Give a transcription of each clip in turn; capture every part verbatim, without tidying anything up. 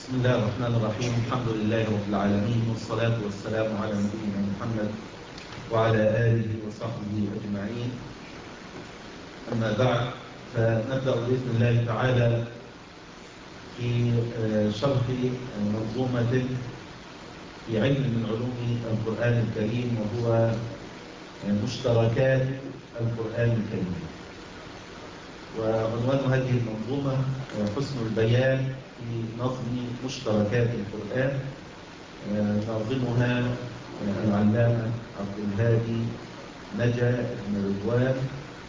بسم الله الرحمن الرحيم. الحمد لله رب العالمين، والصلاة والسلام على نبينا محمد وعلى آله وصحبه أجمعين. أما بعد، فنبدأ بإذن الله تعالى في شرح منظومة في علم من علوم القرآن الكريم، وهو مشتركات القرآن الكريم. وعنوان هذه المنظومة حسن البيان في نظم مشتركات القرآن. ناظمها العلامة عبد الهادي نجا بن رضوان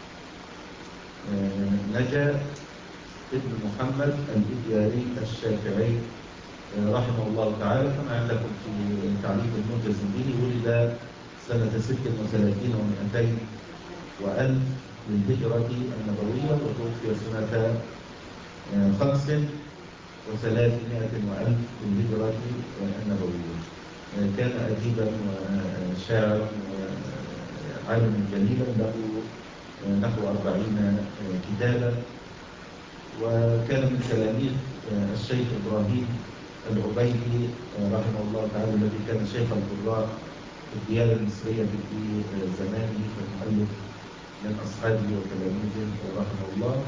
نجا ابن محمد الإدياري الشافعي رحمه الله تعالى. كما عندكم في تعريف الموجز به، ولد سنة ست وثلاثين ومئتين وألف للهجرة النبوية، وتوفي سنة خمس وثلاثمائة وألف للهجرة النبوية. كان أديبا وشاعرا وعالما جليلا، له نحو أربعين كتابا، وكان من تلاميذ الشيخ إبراهيم العبيدي رحمه الله تعالى، الذي كان شيخ القراء في الديانة المصرية في زمانه، فالمؤلف من أصحابه وتلاميذه رحمه الله.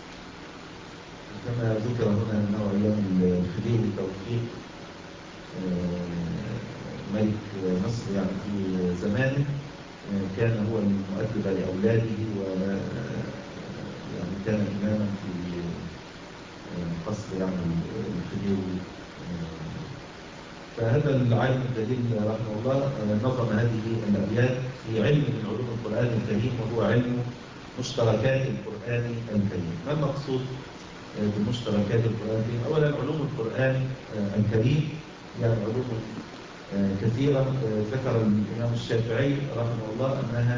كما ذكر هنا أنه أيام الخديوي توفيق ملك مصر يعني في زمانه، كان هو المؤدب لأولاده، ويعني كان إماما في قصر يعني الخديوي. فهذا العالم الجليل رحمه الله نظم هذه الأبيات في علم من علوم القرآن الكريم، وهو علم مشتركات القرآن الكريم. ما المقصود بمشتركات القرآن الكريم؟ أولا، علوم القرآن الكريم يعني علوم كثيرة. ذكر الإمام الشافعي رحمه الله أنها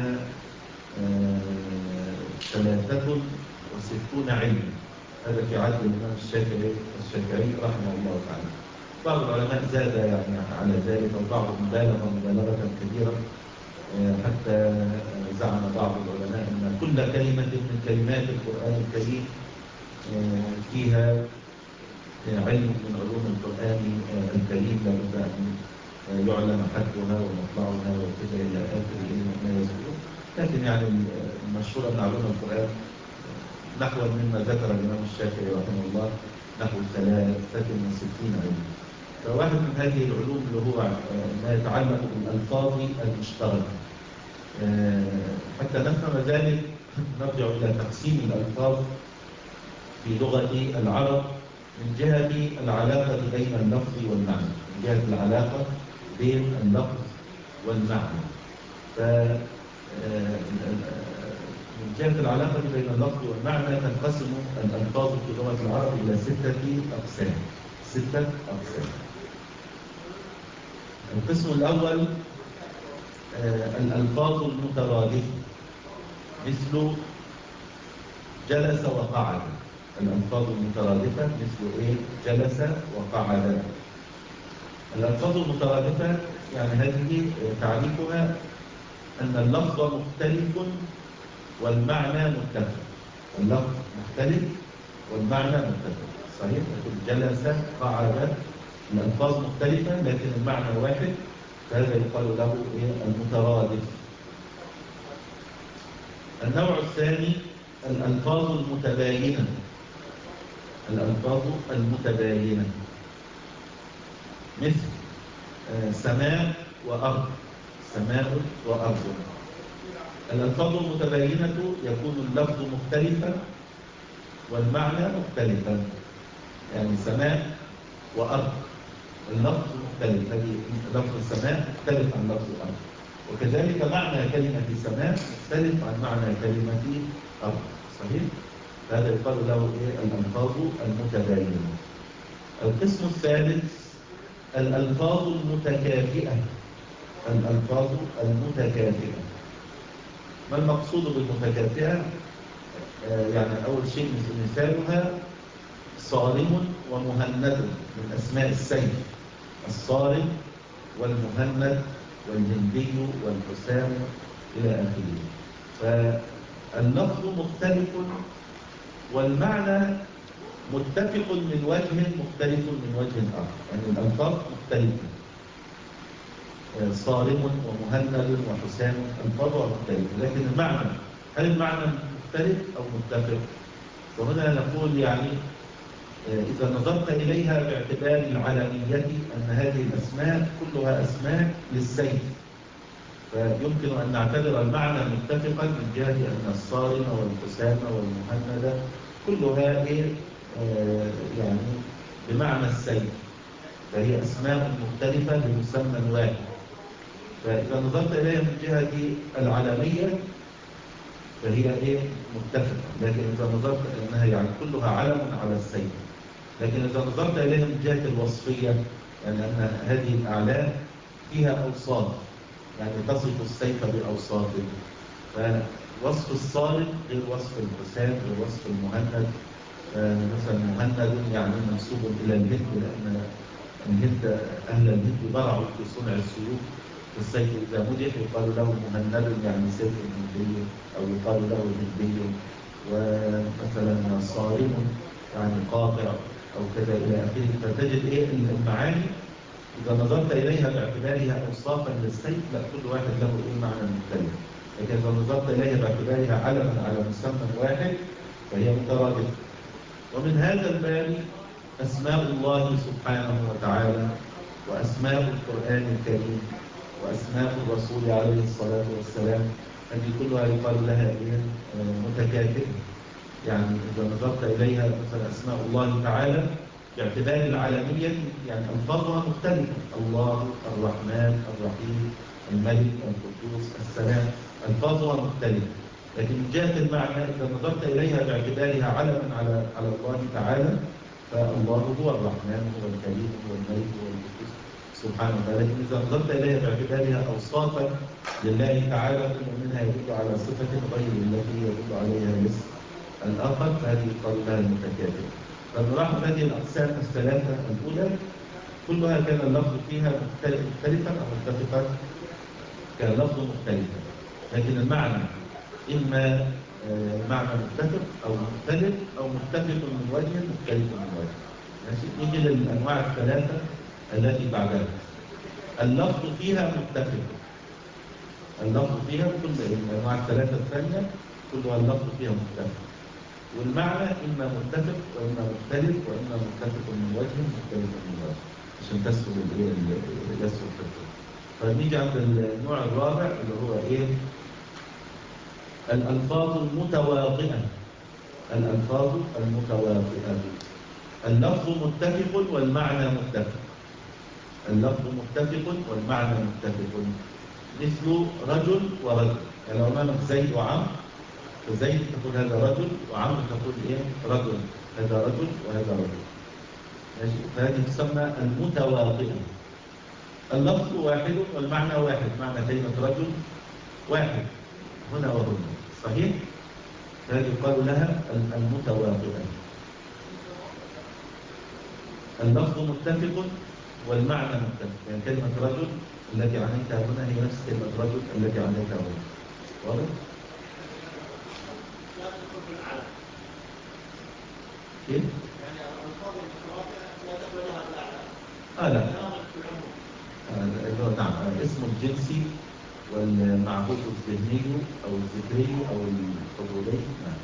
ثلاثة وستون علما. هذا في عهد الإمام الشافعي الشافعي رحمه الله تعالى. بعض العلماء زاد يعني على ذلك، وبعضهم بالغ مبالغة كبيرة، حتى زعم بعض العلماء أن كل كلمة من كلمات القرآن الكريم فيها علم من علوم القرآن الكريم، لابد أن يعلم حدها ومطلعها وكذا إلى آخر ما يذكره. لكن يعني المشهور أن علوم القرآن نحو مما ذكر الإمام الشافعي رحمه الله، نحو ثلاثة وستين علم. فواحد من هذه العلوم اللي هو ما يتعلق بالألفاظ المشتركة. حتى نفهم ذلك نرجع إلى تقسيم الألفاظ في لغة العرب من جهة العلاقة بين اللفظ والمعنى، من جهة العلاقة بين اللفظ والمعنى. ف من جهة العلاقة بين اللفظ والمعنى تنقسم الألفاظ في لغة العرب إلى ستة أقسام. ستة أقسام. القسم الأول الألفاظ المترادفة، مثل جلس وقعد. الألفاظ المترادفة مثل إيه؟ جلس وقعد. الألفاظ المترادفة يعني هذه تعريفها أن اللفظ مختلف والمعنى متفق. اللفظ مختلف والمعنى متفق. صحيح؟ جلس قعد، الألفاظ مختلفة لكن المعنى واحد، فهذا يقال له إيه؟ المترادف. النوع الثاني الألفاظ المتباينة. الألفاظ المتباينة مثل سماء وأرض. سماء وأرض. الألفاظ المتباينة يكون اللفظ مختلفا والمعنى مختلفا. يعني سماء وأرض اللفظ مختلف، هذه لفظ السماء مختلف عن لفظ الأرض، وكذلك معنى كلمة السماء مختلف عن معنى كلمة أرض. صحيح؟ هذا يقال له إيه؟ الألفاظ المتباينة. القسم الثالث الألفاظ المتكافئة. الألفاظ المتكافئة. ما المقصود بالمتكافئة؟ آه يعني أول شيء مثالها صارم ومهند من أسماء السيف، الصارم والمهند والهندي والحسام إلى آخره. فاللفظ مختلف والمعنى متفق من وجه مختلف من وجه آخر، يعني الألفاظ مختلفة. صارم ومهند وحسام ألفاظها مختلفة، لكن المعنى، هل المعنى مختلف أو متفق؟ وهنا نقول يعني إذا نظرت إليها باعتبار العلمية أن هذه الأسماء كلها أسماء للسيف، فيمكن أن نعتبر المعنى متفقا من جهة أن الصارم والحسام والمهند كلها إيه آه يعني بمعنى السيف، فهي أسماء مختلفة لمسمى واحد. فإذا نظرت إليها من جهة العلمية فهي إيه متفقة، لكن إذا نظرت أنها يعني كلها علم على السيف. لكن إذا نظرت إليها من جهة الوصفية، يعني أن هذه الأعلام فيها أوصاف، يعني تصف السيف بأوصافه، فوصف الصارم غير وصف الحسام غير وصف المهند. مثلا مهند يعني منسوب إلى الهند، لأن الهند أهل الهند برعوا في صنع السيوف، السيف إذا مدح يقال له مهند يعني سيف هندي، أو يقال له هندي. ومثلا صارم يعني قاطع أو كذا إلى آخره. فتجد إيه المعاني إذا نظرت إليها باعتبارها أوصافا للسيف، لا كل واحد له إيه معنى مختلف. لكن إذا نظرت إليها باعتبارها علما على مسمى واحد فهي مترادفة. ومن هذا الباب أسماء الله سبحانه وتعالى، وأسماء القرآن الكريم، وأسماء الرسول عليه الصلاة والسلام، هذه كلها يقال لها إيه متكاتبة. يعني إذا نظرت إليها مثلا أسماء الله تعالى باعتبار العالمية يعني ألفاظها مختلفة، الله، الرحمن، الرحيم، الملك، القدوس، السلام، ألفاظها مختلفة. لكن من جهة المعنى إذا نظرت إليها باعتبارها علما على على الله تعالى، فالله هو الرحمن، هو الكريم، هو الملك، هو القدوس سبحانه وتعالى. لكن إذا نظرت إليها باعتبارها أوصافا لله تعالى، كل منها يدل على صفة غير التي يدل عليها الاسم الآخر، فهذه يقال لها المتكاتبة. فنلاحظ هذه الأقسام الثلاثة الأولى كلها كان اللفظ فيها مختلفا أو متفقا، كان اللفظ مختلفا، لكن المعنى إما معنى متفق أو مختلف أو متفق من وجه مختلف من وجه. ماشي، نيجي للأنواع الثلاثة التي بعدها. اللفظ فيها متفق، اللفظ فيها كل الأنواع الثلاثة الثانية كلها اللفظ فيها متفق، والمعنى إما متفق وإما مختلف وإما متفق من وجه مختلف من وجه، عشان تسهل الإيه يسهل التفكير. فنيجي عند النوع الرابع اللي هو إيه؟ الألفاظ المتواطئة. الألفاظ المتواطئة، اللفظ متفق والمعنى متفق، اللفظ متفق والمعنى متفق، مثل رجل ورجل. يعني لو أمامك زيد وعمرو، فزيد تقول هذا رجل، وعمرو تقول إيه؟ رجل، هذا رجل وهذا رجل. ماشي، فهذه تسمى المتواطئة. اللفظ واحد والمعنى واحد، معنى كلمة رجل واحد هنا وهنا، صحيح؟ فهذه يقال لها المتواطئة. اللفظ متفق والمعنى متفق، يعني كلمة رجل التي عنيتها هنا هي نفس كلمة رجل التي عنيتها هنا. واضح؟ كيف؟ يعني الألفاظ المتواطئة لا تدخل لها الأعلى. آه لا. آه نعم، اسم الجنسي والمعهود الذهني أو الذكري أو الحضوري. نعم.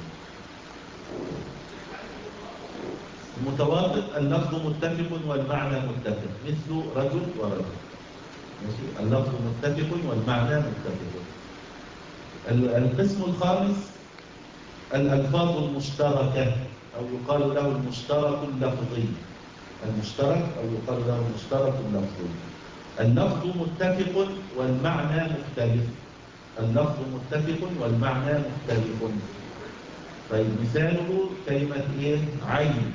المتواطئ اللفظ متفق والمعنى متفق، مثل رجل ورجل. ماشي، اللفظ متفق والمعنى متفق. القسم الخامس الألفاظ المشتركة، أو يقال له المشترك اللفظي. المشترك أو يقال له المشترك اللفظي. اللفظ متفق والمعنى مختلف، اللفظ متفق والمعنى مختلف. طيب مثاله كلمة إيه؟ عين.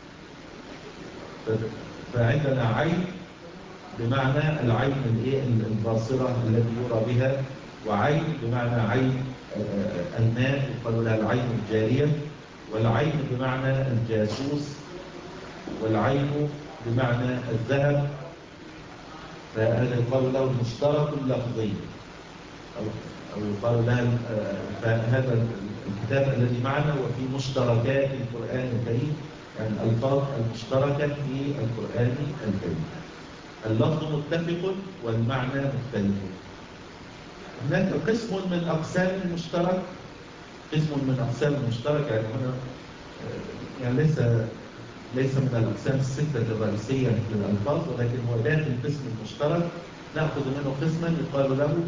فعندنا عين بمعنى العين الإيه؟ الباصرة التي يرى بها، وعين بمعنى عين الماء يقال لها العين الجارية، والعين بمعنى الجاسوس، والعين بمعنى الذهب. فهذا يقال له المشترك اللفظي، أو أو يقال لها. فهذا الكتاب الذي معنا وفي مشتركات القرآن الكريم يعني الألفاظ المشتركة في القرآن الكريم. اللفظ متفق والمعنى مختلف. هناك قسم من أقسام المشترك، قسم من أقسام المشترك يعني هنا يعني ليس ليس من الأقسام الستة الرئيسية للألفاظ، ولكن هو داخل القسم المشترك نأخذ منه قسما يقال له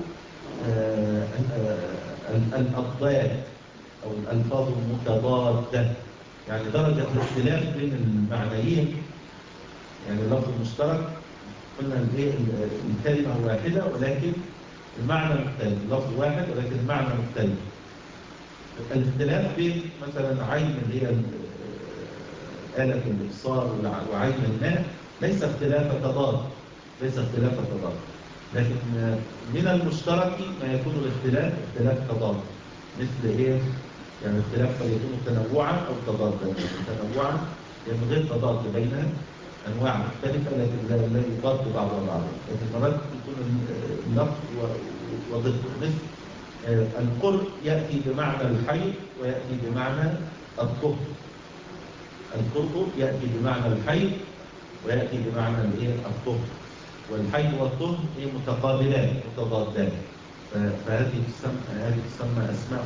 الأضداد أو الألفاظ المتضادة، يعني درجة الاختلاف بين المعنيين. يعني اللفظ المشترك قلنا الكلمة واحدة ولكن المعنى مختلف، اللفظ واحد ولكن المعنى مختلف. الاختلاف بين مثلا عين اللي هي آلة الإبصار وعين الماء ليس اختلاف تضاد، ليس اختلاف تضاد، لكن من المشترك ما يكون الاختلاف اختلاف تضاد. مثل ايه؟ يعني اختلاف قد يكون تنوعا او تضادا. تنوعا يعني غير تضاد بينها، انواع مختلفه لكن لا يضاد بعضها بعضا، لكن مرات يكون اللفظ وضده. مثل القرء ياتي بمعنى الحي وياتي بمعنى الطهر. القرء ياتي بمعنى الحي وياتي بمعنى الايه؟ الطهر. والحي والطهر متقابلان متضادان، فهذه تسمى هذه تسمى اسماء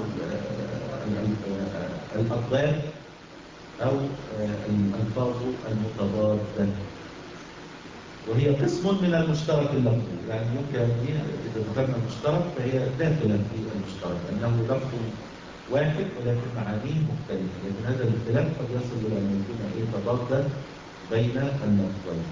الاضداد او الالفاظ المتضاده، وهي قسم من المشترك اللفظي. يعني يمكن اذا ذكرنا المشترك فهي داخله في المشترك، انه لفظ واحد ولكن معانيه مختلفه، لكن هذا الاختلاف قد يصل الى ان يكون تضادا بين اللفظين.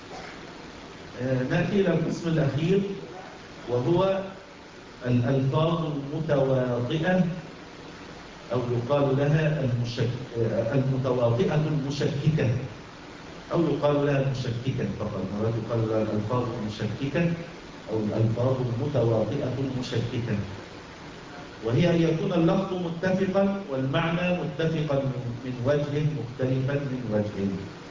نأتي إلى القسم الأخير وهو الألفاظ المتواطئة أو يقال لها المشك... المتواطئة المشككة، أو يقال لها المشككة فقط. مرات يقال لها الألفاظ المشككة أو الألفاظ المتواطئة المشككة، وهي أن يكون اللفظ متفقا والمعنى متفقا من وجه مختلفا من وجه.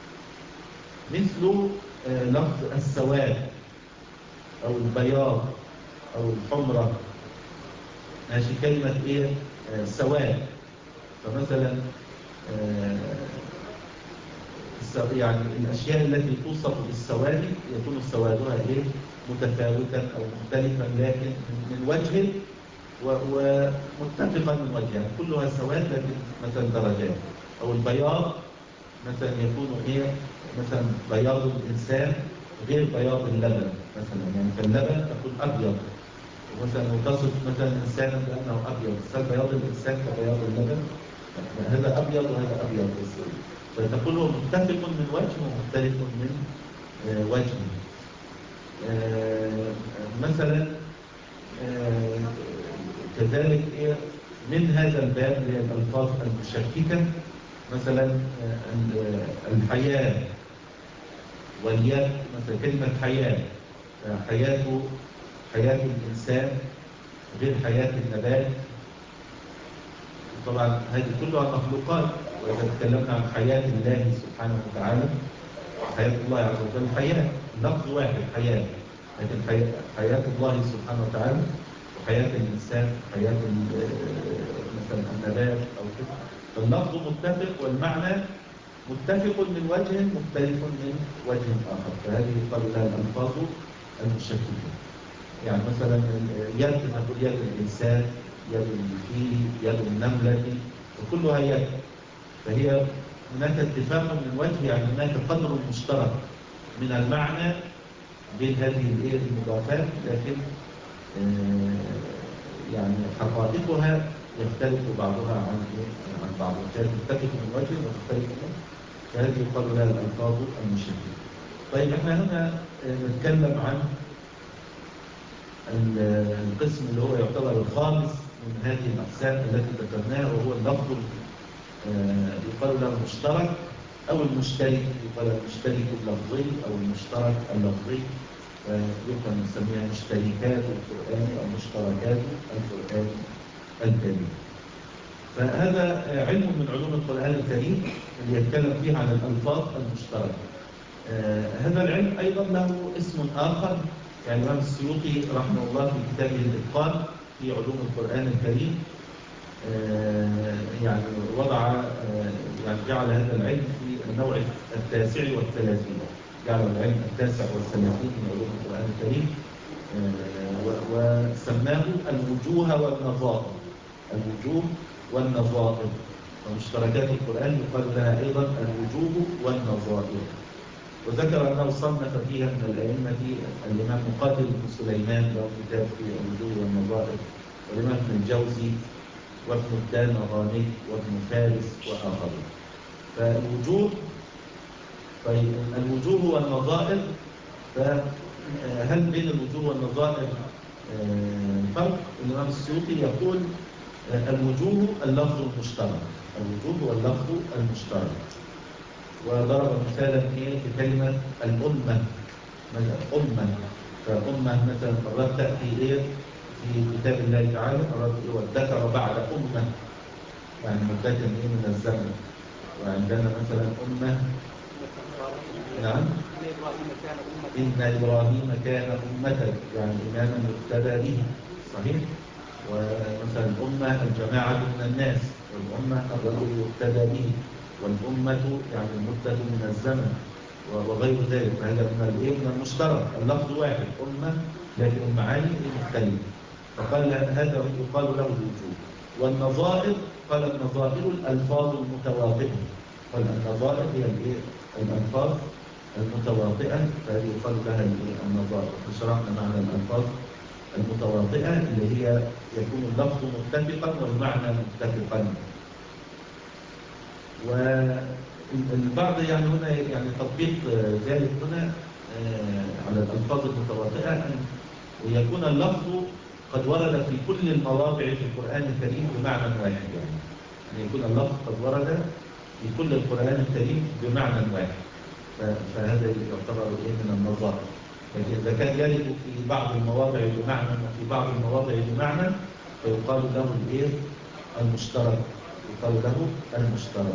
مثل لفظ السواد أو البياض أو الحمرة، ماشي كلمة إيه؟ آه سواد. فمثلا آه يعني الأشياء التي توصف بالسواد يكون سوادها إيه؟ متفاوتا أو مختلفا لكن من وجه ومتفقا من وجه، يعني كلها سواد لكن مثلا درجات. أو البياض مثلا يكون إيه؟ مثلا بياض الإنسان غير بياض اللبن مثلا، يعني فاللبن تكون أبيض، ومثلا تصف مثلا إنسانا بأنه أبيض، بس بياض الإنسان كبياض اللبن، هذا أبيض وهذا أبيض، فتقول هو متفق من وجه ومختلف من وجه. مثلا كذلك من هذا الباب اللي هي الألفاظ المشككة، مثلا الحياة واليد. مثلا كلمة حياة، حياة حياة الإنسان غير حياة النبات. طبعا هذه كلها مخلوقات، وإذا تكلمنا عن حياة الله سبحانه وتعالى حياة الله عز وجل حياة، لفظ واحد حياة، لكن حياة الله سبحانه وتعالى وحياة الإنسان حياة مثلا النبات أو كده، فاللفظ متفق والمعنى متفق من وجه مختلف من وجه آخر، فهذه يقال لها الألفاظ المشككة. يعني مثلا يد نقول يد الإنسان، يد الفيل، يد النملة، وكلها يد، فهي هناك اتفاق من وجه، يعني هناك قدر مشترك من المعنى بين هذه المضافات، لكن يعني حقائقها يختلف بعضها عن عن بعض، كانت تتفق من وجه وتختلف منه، فهذه يقال لها الألفاظ المشككة. طيب احنا هنا نتكلم عن القسم اللي هو يعتبر الخامس من هذه الأقسام التي ذكرناها، وهو اللفظ يقال له المشترك أو المشترك، يقال المشترك اللفظي أو المشترك اللفظي، يمكن أن نسميها مشتركات القرآن أو مشتركات القرآن الكريم. فهذا علم من علوم القرآن الكريم اللي يتكلم فيه عن الألفاظ المشتركة. آه هذا العلم أيضا له اسم آخر، يعني الإمام السيوطي رحمه الله في كتابه الإتقان في علوم القرآن الكريم آه يعني وضع آه يعني جعل هذا العلم في النوع التاسع والثلاثين، جعل العلم التاسع والثلاثين من علوم القرآن الكريم، وسماه الوجوه والنظائر. الوجوه والنظائر، ومشتركات القرآن يقال لها أيضا الوجوه والنظائر. وذكر أنه صنف فيها من الأئمة الإمام مقاتل بن سليمان له كتاب في الوجوه والنظائر، والإمام ابن الجوزي وابن الدانغاني وابن فارس وآخرون. فالوجوه، طيب الوجوه والنظائر، فهل بين الوجوه والنظائر فرق؟ الإمام السيوطي يقول الوجوه اللفظ المشترك، الوجوه هو اللفظ المشترك. وضرب مثالا بكلمة الأمة، مثلا أمة، فأمة مثلا مرات تأتي إيه في كتاب الله تعالى، مرات إيه والذكر بعد أمة، يعني مدة إيه من الزمن. وعندنا مثلا أمة، نعم، إن إبراهيم كان أمة، يعني إماما يقتدى به، صحيح. ومثلا الأمة الجماعة من الناس، والأمة الرجل يقتدى به، والأمة يعني المدة من الزمن وغير ذلك. فهذا من الإيه من المشترك، اللفظ واحد أمة لكن المعاني مختلفة. فقال هذا يقال له الوجوه. والنظائر قال النظائر الألفاظ المتواطئة، قال النظائر هي الإيه الألفاظ المتواطئة، فهذه يقال لها النظائر. فشرحنا معنى الألفاظ المتواطئة اللي هي يكون اللفظ متفقا والمعنى متفقا. والبعض يعني هنا يعني تطبيق ذلك هنا على الألفاظ المتواطئة أن يكون اللفظ قد ورد في كل المواضع في القرآن الكريم بمعنى واحد، يعني أن يكون اللفظ قد ورد في كل القرآن الكريم بمعنى واحد، فهذا يعتبر إيه من النظائر. لكن إذا كان يرد في بعض المواضع بمعنى وفي بعض المواضع بمعنى فيقال له الإيه المشترك، يقال له المشترك.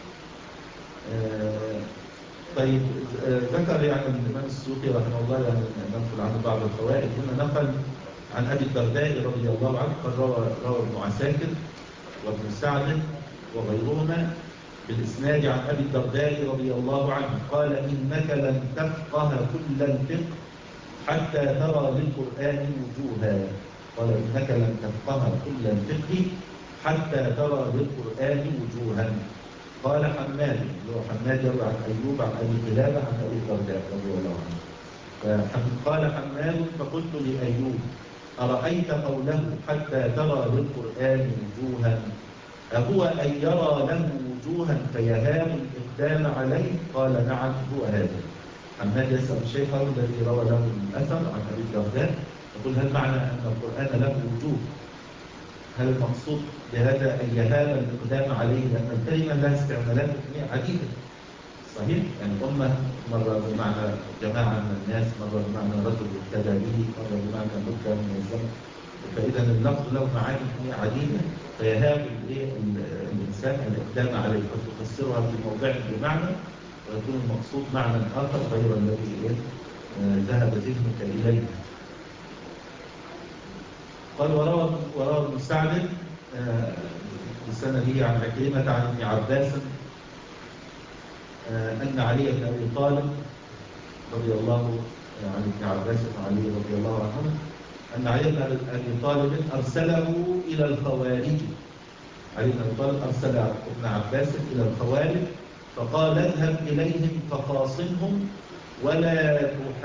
آه طيب آه ذكر يعني الإمام السيوطي رحمه الله، يعني ننقل عنه بعض الفوائد. هنا نقل عن أبي الدرداء رضي الله عنه قال روى روى ابن عساكر وابن سعد وغيرهما بالإسناد عن أبي الدرداء رضي الله عنه قال إنك لن تفقه كل الفقه حتى ترى للقرآن وجوها. قال إنك لن تفقه كل الفقه حتى ترى للقرآن وجوها. قال حماد، اللي هو حماد يروي عن أيوب عن أبي قلابة عن أبي الدرداء رضي الله عنه. قال حماد فقلت لأيوب أرأيت قوله حتى ترى للقرآن وجوها أهو أن يرى له وجوها فيهاب الإقدام عليه؟ قال نعم هو هذا. حماد يسأل الشيخ الذي روى له الأثر عن أبي الدرداء يقول هل معنى أن القرآن له وجوه؟ هل المقصود بهذا أن يهاب الإقدام عليه؟ لأن الكلمة لها استعمالات عديدة، صحيح؟ يعني أمة مرة بمعنى جماعة من الناس، مرة بمعنى رجل يقتدى به، مرة بمعنى مدة من الزمن. فإذا اللفظ له معاني عديدة، فيهاب الإنسان الإقدام عليه، فتفسرها في موضع بمعنى ويكون المقصود معنى آخر غير الذي ذهب ذهنك إليه. قال وروى وروى ابن سعد بسنده عن عكرمة عن ابن عباس أن علي بن أبي طالب رضي الله عن ابن عباس وعلي رضي الله عنه أن علي بن أبي طالب أرسله إلى الخوارج. علي بن أبي طالب أرسل ابن عباس إلى الخوارج فقال اذهب إليهم فخاصمهم ولا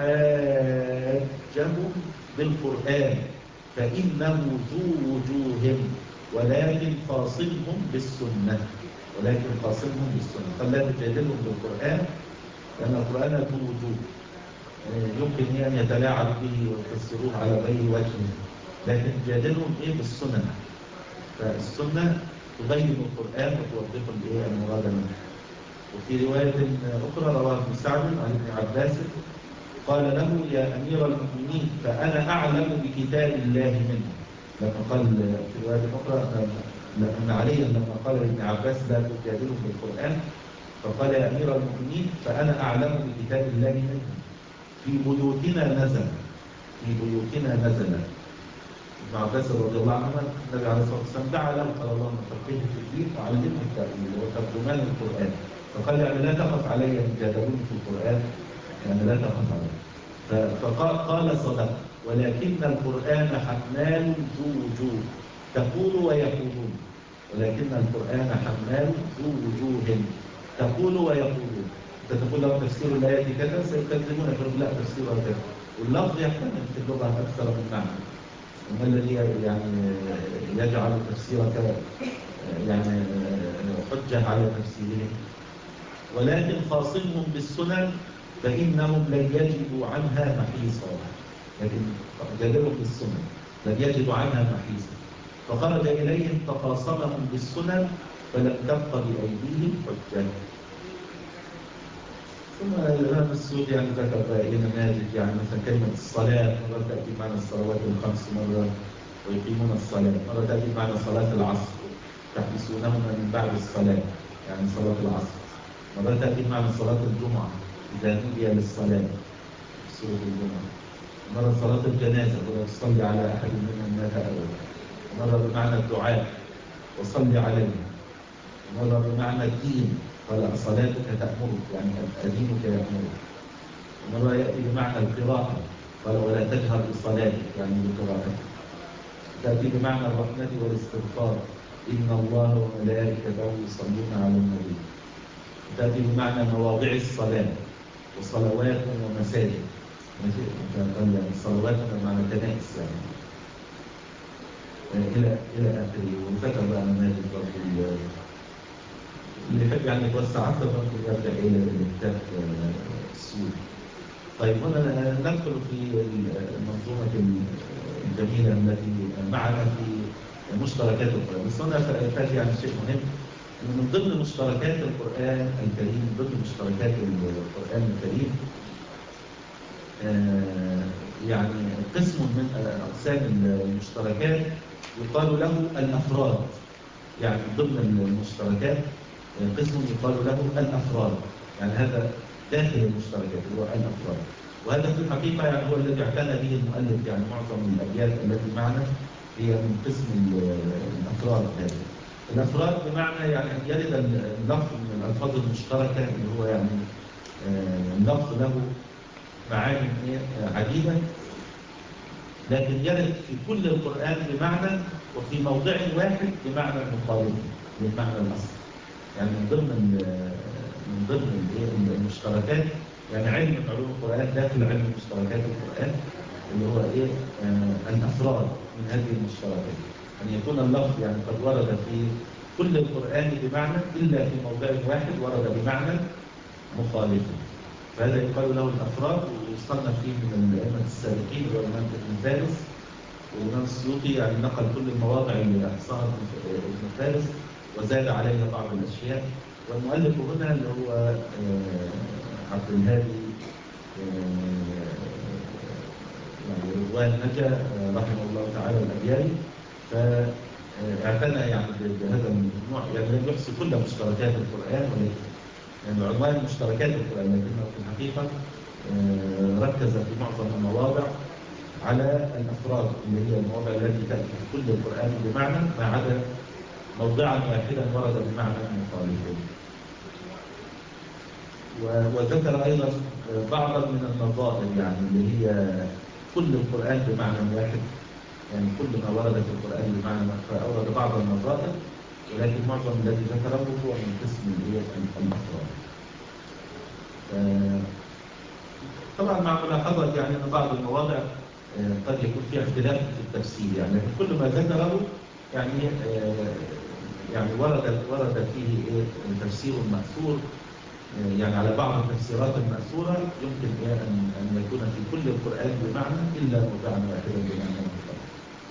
تحاجهم بالقرآن فإنه ذو وجوه ولكن خاصمهم بالسنة، ولكن خاصمهم بالسنة. قال لا تجادلهم بالقرآن لأن القرآن ذو وجوه يمكن أن يتلاعب به ويفسروه على غير وجه، لكن جادلهم إيه بالسنة. فالسنة تبين القرآن وتوضح الإيه المراد منه. وفي رواية أخرى رواه ابن سعد عن ابن عباس قال له يا أمير المؤمنين فأنا أعلم بكتاب الله منه. لما قال في رواية أخرى أن عليا لما قال لابن عباس لا تجادلهم بالقرآن فقال يا أمير المؤمنين فأنا أعلم بكتاب الله منه في بيوتنا نزل، في بيوتنا نزل. ابن عباس رضي الله عنه النبي عليه الصلاة والسلام دعا له قال اللهم فقهه في الدين وعلمه التأويل وترجمان القرآن. فقال يعني لا تخف علي من جادلوني في القرآن، يعني لا تخف علي. فقال قال صدق، ولكن القرآن حمال ذو وجوه تقول ويقولون، ولكن القرآن حمال ذو وجوه تقول ويقولون. انت تقول لهم تفسير الآية كذا سيكذبون، يقولون لا تفسيرها كذا، واللفظ يحتمل في اللغة أكثر من معنى. وما الذي يعني يجعل تفسيرك يعني حجة على تفسيره؟ ولكن خاصمهم بالسنن فإنهم لن يجدوا عنها محيصا. لكن جادلهم بالسنن لن يجدوا عنها محيصا، فخرج إليهم فخاصمهم بالسنن فلم تبق بأيديهم حجة. ثم الإمام السيوطي يعني ذكر بقى نماذج، يعني مثلا كلمة الصلاة مرة تأتي معنى الصلوات الخمس، مرة ويقيمون الصلاة، مرة تأتي معنى صلاة العصر تحبسونهما من بعد الصلاة يعني صلاة العصر، مرة تأتي معنى صلاة الجمعة إذا نودي للصلاة في سورة الجمعة، مرة صلاة الجنازة ولا تصلي على أحد منهم مات أبدا، مرة بمعنى الدعاء وصلي عليه، مرة بمعنى الدين قال صلاتك تأمرك يعني أدينك يأمرك، ومرة يأتي بمعنى القراءة قال ولا تجهر بصلاتك يعني بقراءتك، تأتي بمعنى الرحمة والاستغفار إن الله وملائكته يصلون على النبي، تأتي بمعنى مواضع الصلاة وصلوات ومساجد، قال يعني الصلوات بمعنى كنائس يعني إلى إلى آخره. وذكر بقى نماذج برضه اللي يحب يعني يتوسع أكثر ممكن يرجع إلى الكتاب السوري. طيب هنا ندخل في المنظومة الجميلة التي معنا في مشتركات القرآن، بس هنا فات يعني شيء مهم إنه من ضمن مشتركات القرآن الكريم، من ضمن مشتركات القرآن الكريم آه يعني قسم من أقسام المشتركات يقال له الأفراد، يعني من ضمن المشتركات قسم يقال له الأفراد، يعني هذا داخل المشتركات هو الأفراد، وهذا في الحقيقة يعني هو الذي اعتنى به المؤلف، يعني معظم الأبيات التي معنا هي من قسم الأفراد. هذا الأفراد بمعنى يعني أن يرد اللفظ من الألفاظ المشتركة اللي هو يعني اللفظ له معاني عديدة، لكن يرد في كل القرآن بمعنى وفي موضع واحد بمعنى مخالف للمعنى الأصلي. يعني من ضمن من ضمن المشتركات يعني علم من علوم القرآن داخل علم مشتركات القرآن اللي هو ايه آه الأفراد من هذه المشتركات، أن يكون اللفظ يعني قد ورد في كل القرآن بمعنى إلا في موضع واحد ورد بمعنى مخالف، فهذا يقال له الأفراد. ويصنف فيه من الأئمة السابقين والإمام ابن فارس والإمام السيوطي، يعني نقل كل المواضع اللي أحصاها ابن فارس وزاد عليها بعض الأشياء. والمؤلف هنا اللي هو عبد الهادي يعني رضوان نجا رحمه الله تعالى الأبياري، فاعتنى يعني بهذا النوع، يعني لم يحصي كل مشتركات القرآن ولكن يعني عنوان مشتركات القرآن، لكنه في الحقيقة ركز في معظم المواضع على الأفراد اللي هي المواضع التي تأتي في كل القرآن بمعنى ما عدا موضعا واحدا ورد بمعنى مخالف. وذكر أيضا بعضا من النظائر يعني اللي هي كل القرآن بمعنى واحد، يعني كل ما ورد في القرآن بمعنى واحد، فأورد بعض النظائر ولكن معظم الذي ذكره هو من قسم الأفراد. طبعا مع ملاحظة يعني أن بعض المواضع قد يكون فيها اختلاف في التفسير، يعني لكن كل ما ذكره يعني يعني ورد ورد فيه تفسير مأثور، يعني على بعض التفسيرات المأثورة يمكن أن أن يكون في كل القرآن بمعنى إلا موضعا واحدا بمعنى مختلف.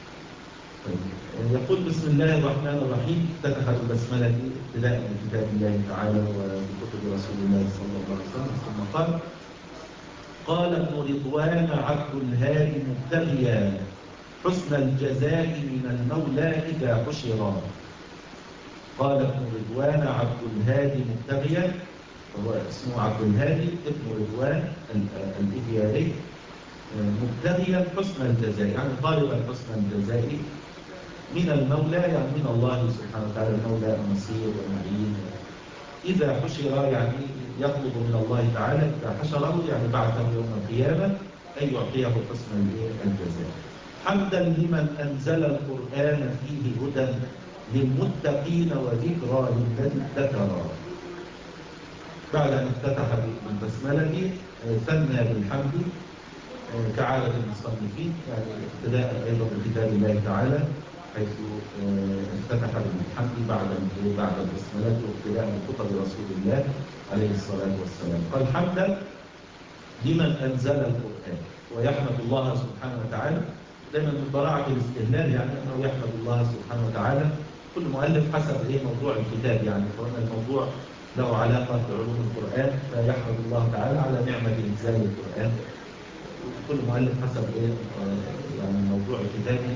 يقول بسم الله الرحمن الرحيم، افتتح البسملة ابتداء بكتاب الله تعالى وبكتب رسول الله صلى الله عليه وسلم، ثم قال: قال ابن رضوان عبد الهادي مبتغيا حسن الجزاء من المولى إذا حشرا. قال ابن رضوان عبد الهادي مبتغيا، وهو اسمه عبد الهادي ابن رضوان الإبياري، مبتغيا حسن الجزاء يعني طالبا حسن الجزاء من المولى، يعني من الله سبحانه وتعالى، المولى النصير والمعين إذا حشر يعني يطلب من الله تعالى إذا حشره يعني بعثه يوم القيامة أن يعطيه حسن الجزاء. حمدا لمن أنزل القرآن فيه هدى للمتقين وذكرى للذي ذكر. بعد أن افتتح بالبسملة ثنى بالحمد كعادة المصنفين، يعني ابتداء أيضا بكتاب الله تعالى حيث افتتح بالحمد بعد بعد البسملة وابتداء بخطب رسول الله عليه الصلاة والسلام. قال حمدا لمن أنزل القرآن، ويحمد الله سبحانه وتعالى دائما من براعة الاستهلال، يعني أنه يحمد الله سبحانه وتعالى. كل مؤلف حسب إيه موضوع الكتاب، يعني فهنا الموضوع له علاقة بعلوم القرآن فيحمد الله تعالى على نعمة إنزال القرآن. كل مؤلف حسب إيه يعني موضوع كتابه.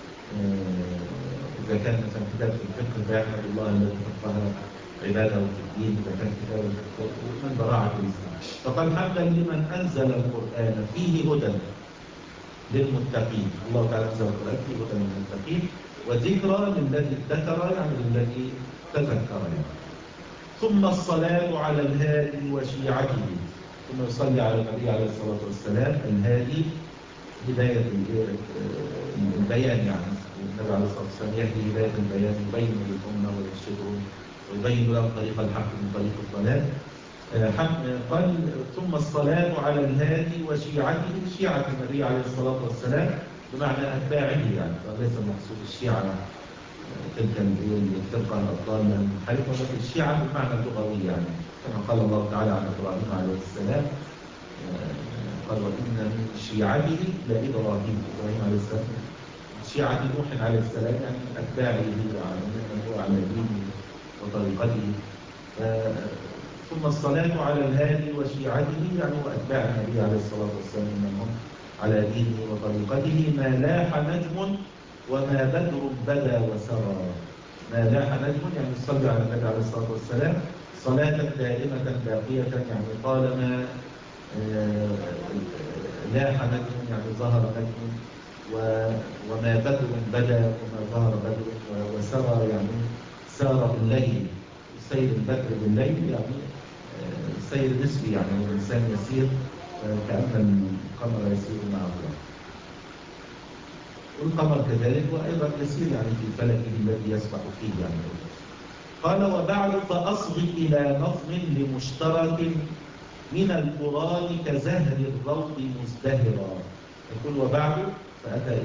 إذا كان مثلا كتاب في الفقه فيحمد الله الذي فقه عباده في الدين، إذا كان كتاب من براعة الإسلام. فقال حمدا لمن أنزل القرآن فيه هدى للمتقين. الله تعالى أنزل القرآن فيه هدى للمتقين وذكرى للذي ذكر، يعني للذي تذكر يعني. ثم الصلاة على الهادي وشيعته. ثم يصلي على النبي عليه الصلاة والسلام. الهادي هداية البيان، يعني النبي عليه الصلاة والسلام يهدي هداية البيان، يبين للأمة ويرشدهم ويبين لهم طريق الحق من طريق الضلال. قال ثم الصلاة على الهادي وشيعته. شيعة النبي عليه الصلاة والسلام بمعنى أتباعه، يعني فليس المقصود الشيعة تلك الفرقة الضالة المنحرفة، ولكن الشيعة بالمعنى اللغوي، يعني كما قال الله تعالى عن إبراهيم عليه السلام قال وإن من شيعته لإبراهيم. إبراهيم عليه السلام شيعة نوح عليه السلام، يعني من أتباعه وعلى على دينه وطريقته. ثم الصلاة على الهادي وشيعته، يعني وأتباع النبي عليه الصلاة والسلام من هم على دينه وطريقته. ما لاح نجم وما بدر بدا وسرى. ما لاح نجم يعني يصلي على النبي عليه الصلاة والسلام صلاة دائمة باقية، يعني طالما لاح نجم يعني ظهر نجم، وما بدر بدا وما ظهر بدر، وسرى يعني سار بالليل. سير البدر بالليل يعني سير نسبي، يعني الإنسان يسير كأن القمر يسير معه، والقمر كذلك وأيضا يسير يعني في فلكه الذي يسبح فيه يعني. قال وبعد فأصغي إلى نظم لمشترك من القرآن كزهر الروض مزدهرا. يقول وبعد فأتى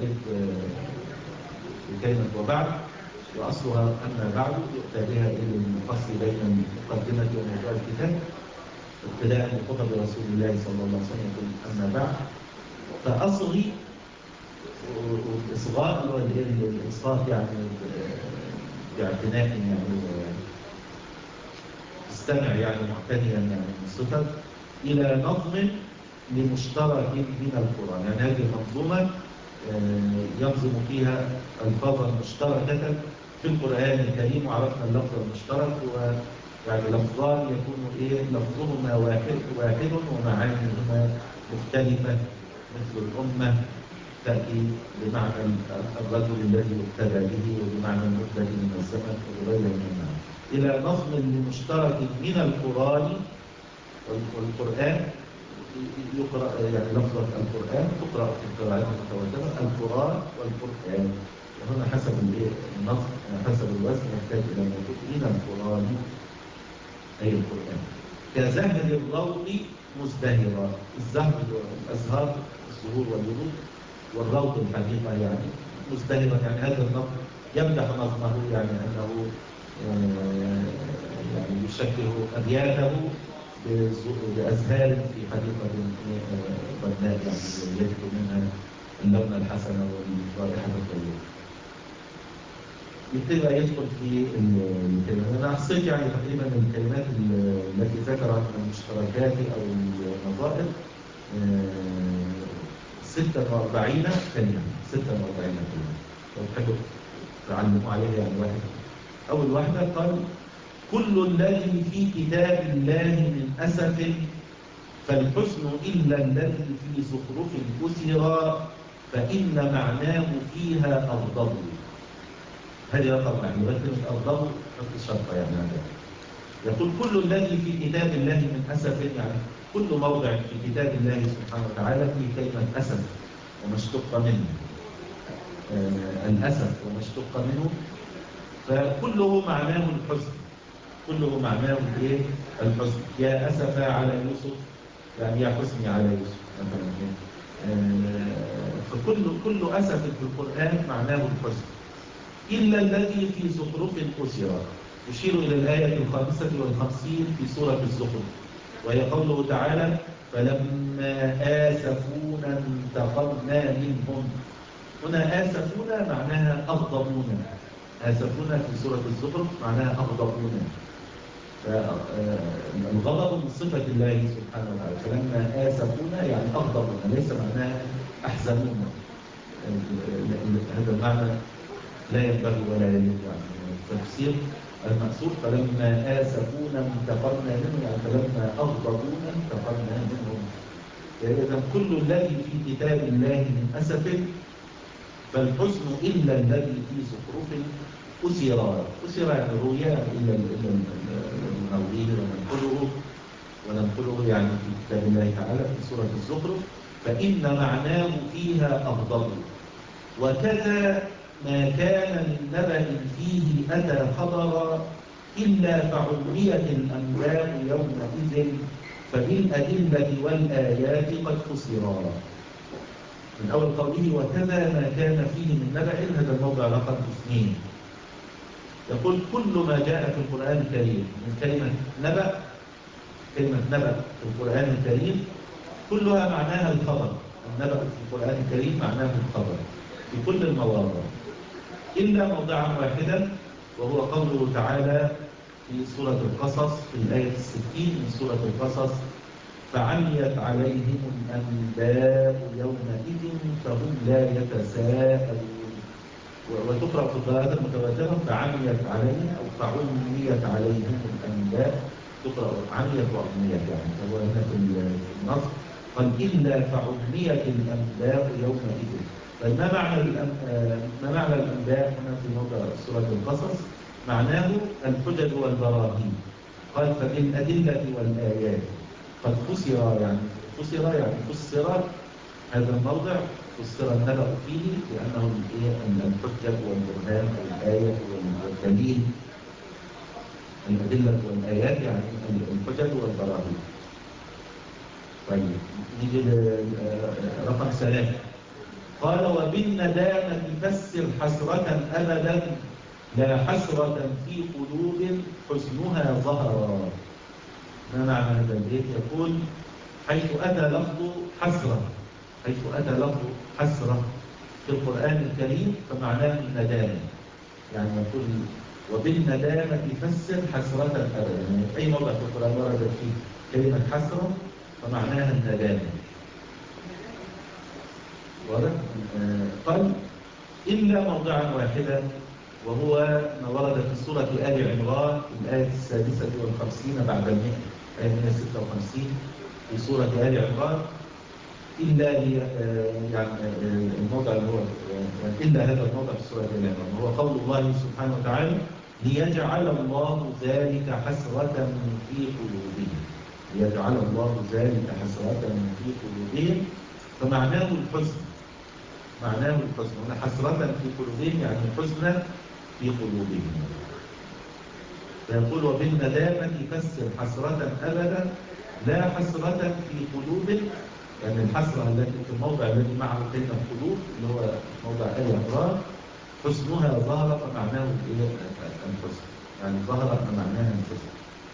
بكلمة وبعد، وأصلها أما بعد يؤتى بها إلى الفصل بين المقدمة وموضوع الكتاب ابتداء بخطب رسول الله صلى الله عليه وسلم. يقول أما بعد فأصغي، والإصغاء هو الإصغاء يعني باعتناء، يعني استمع يعني معتنيا يعني منصتا إلى نظم لمشترك من القرآن. يعني هذه المنظومة ينظم فيها ألفاظا مشتركة في القرآن الكريم، وعرفنا اللفظ المشترك هو يعني لفظان يكون إيه لفظهما واحد واحد ومعانيهما مختلفة، مثل الأمة تأتي بمعنى الرجل الذي ابتدى به وبمعنى المدة من الزمن وغيره من المعنى. إلى نظم لمشترك من القرآن، والقرآن يقرأ يعني لفظة القرآن تقرأ في القراءات المتواترة القرآن والقرآن، وهنا حسب النظم حسب الوزن يحتاج إلى موجود من القرآن أي القرآن. كزهر الروض مزدهرا. الزهر الأزهار الزهور والورود، والروض الحديقة يعني مزدهرا، يعني هذا النظم يمدح نظمه، يعني أنه يعني يشبه أبياته بأزهار في حديقة بناء، يعني يجد منها اللون الحسن والرائحة الطيبة. يبتدى يدخل في الكلمات. أنا حسيت يعني تقريبا الكلمات التي ذكرت من المشتركات أو النظائر ستة وأربعين كلمة. ستة وأربعين كلمة لو تحبوا تعلموا عليها يعني واحد. أول واحدة قال كل الذي في كتاب الله من أسف فالحسن إلا الذي في زخرف أسرا فإن معناه فيها أغضب. هذه رقم واحد، ولكن الأغضب نفس الشرطة يعني هذا. يقول كل الذي في كتاب الله من أسف، يعني كل موضع في كتاب الله سبحانه وتعالى فيه كلمة أسف وما اشتق منه، آه الأسف وما اشتق منه، فكله معناه الحزن، كله معناه الايه؟ الحزن. يا أسف على يوسف، يعني يا حزني على يوسف مثلا. آه فكل كل أسف في القرآن معناه الحزن، إلا الذي في زخرف أسر. يشير إلى الآية الخامسة والخمسين في سورة الزخرف، وهي قوله تعالى: فلما آسفونا انتقمنا منهم. هنا آسفونا معناها أغضبونا، آسفونا في سورة الزخرف معناها أغضبونا. فالغضب من صفة الله سبحانه وتعالى، فلما آسفونا يعني أغضبونا، ليس معناها أحزنونا. هذا المعنى لا ينبغي ولا يليق، يعني التفسير المأثور فلما آسفونا انتقمنا منهم، يعني فلما أغضبونا انتقمنا منهم. إذا كل الذي في كتاب الله من أسف فالحزن إلا الذي في زخرف أسر. أسر يعني روي إلا المرويه وننقله وننقله يعني في كتاب الله تعالى في سورة الزخرف، فإن معناه فيها أغضب. وكذا ما كان من نبأ فيه أتى خبرا إلا فعميت الأنباء يومئذ فبالأدلة والآيات قد فسرا. من أول قوله وكذا ما كان فيه من نبأ، هذا الموضع رقم اثنين. يقول كل ما جاء في القرآن الكريم من كلمة نبأ، كلمة نبأ في القرآن الكريم كلها معناها الخبر. النبأ في القرآن الكريم معناه الخبر في كل المواضع إلا موضعا واحدا، وهو قوله تعالى في سورة القصص في الآية الستين من سورة القصص: فعميت عليهم الأنباء يومئذ فهم لا يتساءلون. وتقرأ في القراءات المتواترة فعميت عليهم أو فعميت عليهم الأنباء، تقرأ عميت وعميت، يعني هو هنا في النص قال إلا فعميت الأنباء يومئذ. فما معنى ما معنى الأنباء هنا في موضع سورة القصص؟ معناه الحجج والبراهين. قال فبالأدلة والآيات قد فسر، يعني فسر يعني فسر هذا الموضع، فسر النبأ فيه لأنه الحجة والبرهان والآية والدليل. الأدلة والآيات يعني الحجج والبراهين. طيب نيجي رقم ثلاثة. قال وبالندامة فسر حسرة أبدا لا حسرة في قلوب حزنها ظهرا. ما معنى هذا البيت؟ يقول حيث أتى لفظ حسرة، حيث أتى لفظ حسرة في القرآن الكريم فمعناه الندامة، يعني يقول وبالندامة فسر حسرة أبدا، يعني أي موضع في القرآن ورد فيه كلمة حسرة فمعناها الندامة. واضح؟ قال إلا موضعا واحدا، وهو ما ورد في سورة آل عمران في الآية السادسة والخمسين بعد المئة، آية مئة وستة وخمسين في سورة آل عمران، إلا يعني الموضع اللي هو إلا هذا الموضع في سورة آل عمران، وهو قول الله سبحانه وتعالى ليجعل الله ذلك حسرة في قلوبهم، ليجعل الله ذلك حسرة في قلوبهم، فمعناه الحزن، معناه الحزن هنا حسرة في قلوبهم يعني حزنا في قلوبهم. فيقول وبالندامة فسر حسرة أبدا لا حسرة في قلوب، يعني الحسرة التي في الموضع الذي معه كلمة قلوب اللي هو موضع آل عمران حزنها ظهر فمعناه الحزن، يعني ظهر فمعناها الحزن.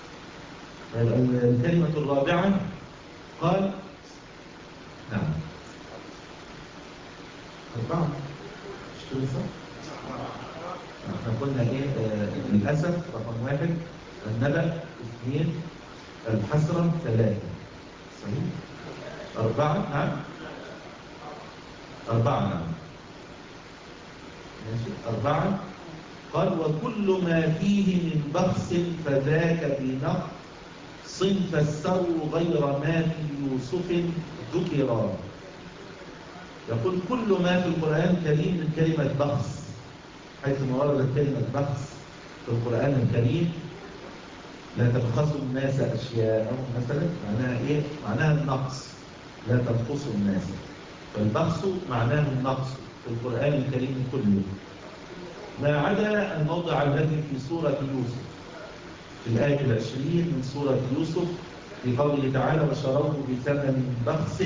الكلمة الرابعة قال نعم أربعة مش كده صح؟ احنا قلنا ايه؟ آه الأسف رقم واحد، النبأ اثنين، الحسرة ثلاثة، صحيح؟ أربعة نعم أربعة نعم ماشي أربعة. قال وكل ما فيه من بخس فذاك بنقص فسروا غير ما في يوسف ذكرا. يقول كل ما في القرآن الكريم من كلمة بخس، حيث ما وردت كلمة بخس في القرآن الكريم لا تبخسوا الناس أشياءهم مثلا معناها إيه؟ معناها النقص، لا تنقصوا الناس. فالبخس معناه النقص في القرآن الكريم كله، ما عدا الموضع الذي في سورة يوسف في الآية العشرين من سورة يوسف في قوله تعالى وشروه بثمن بخس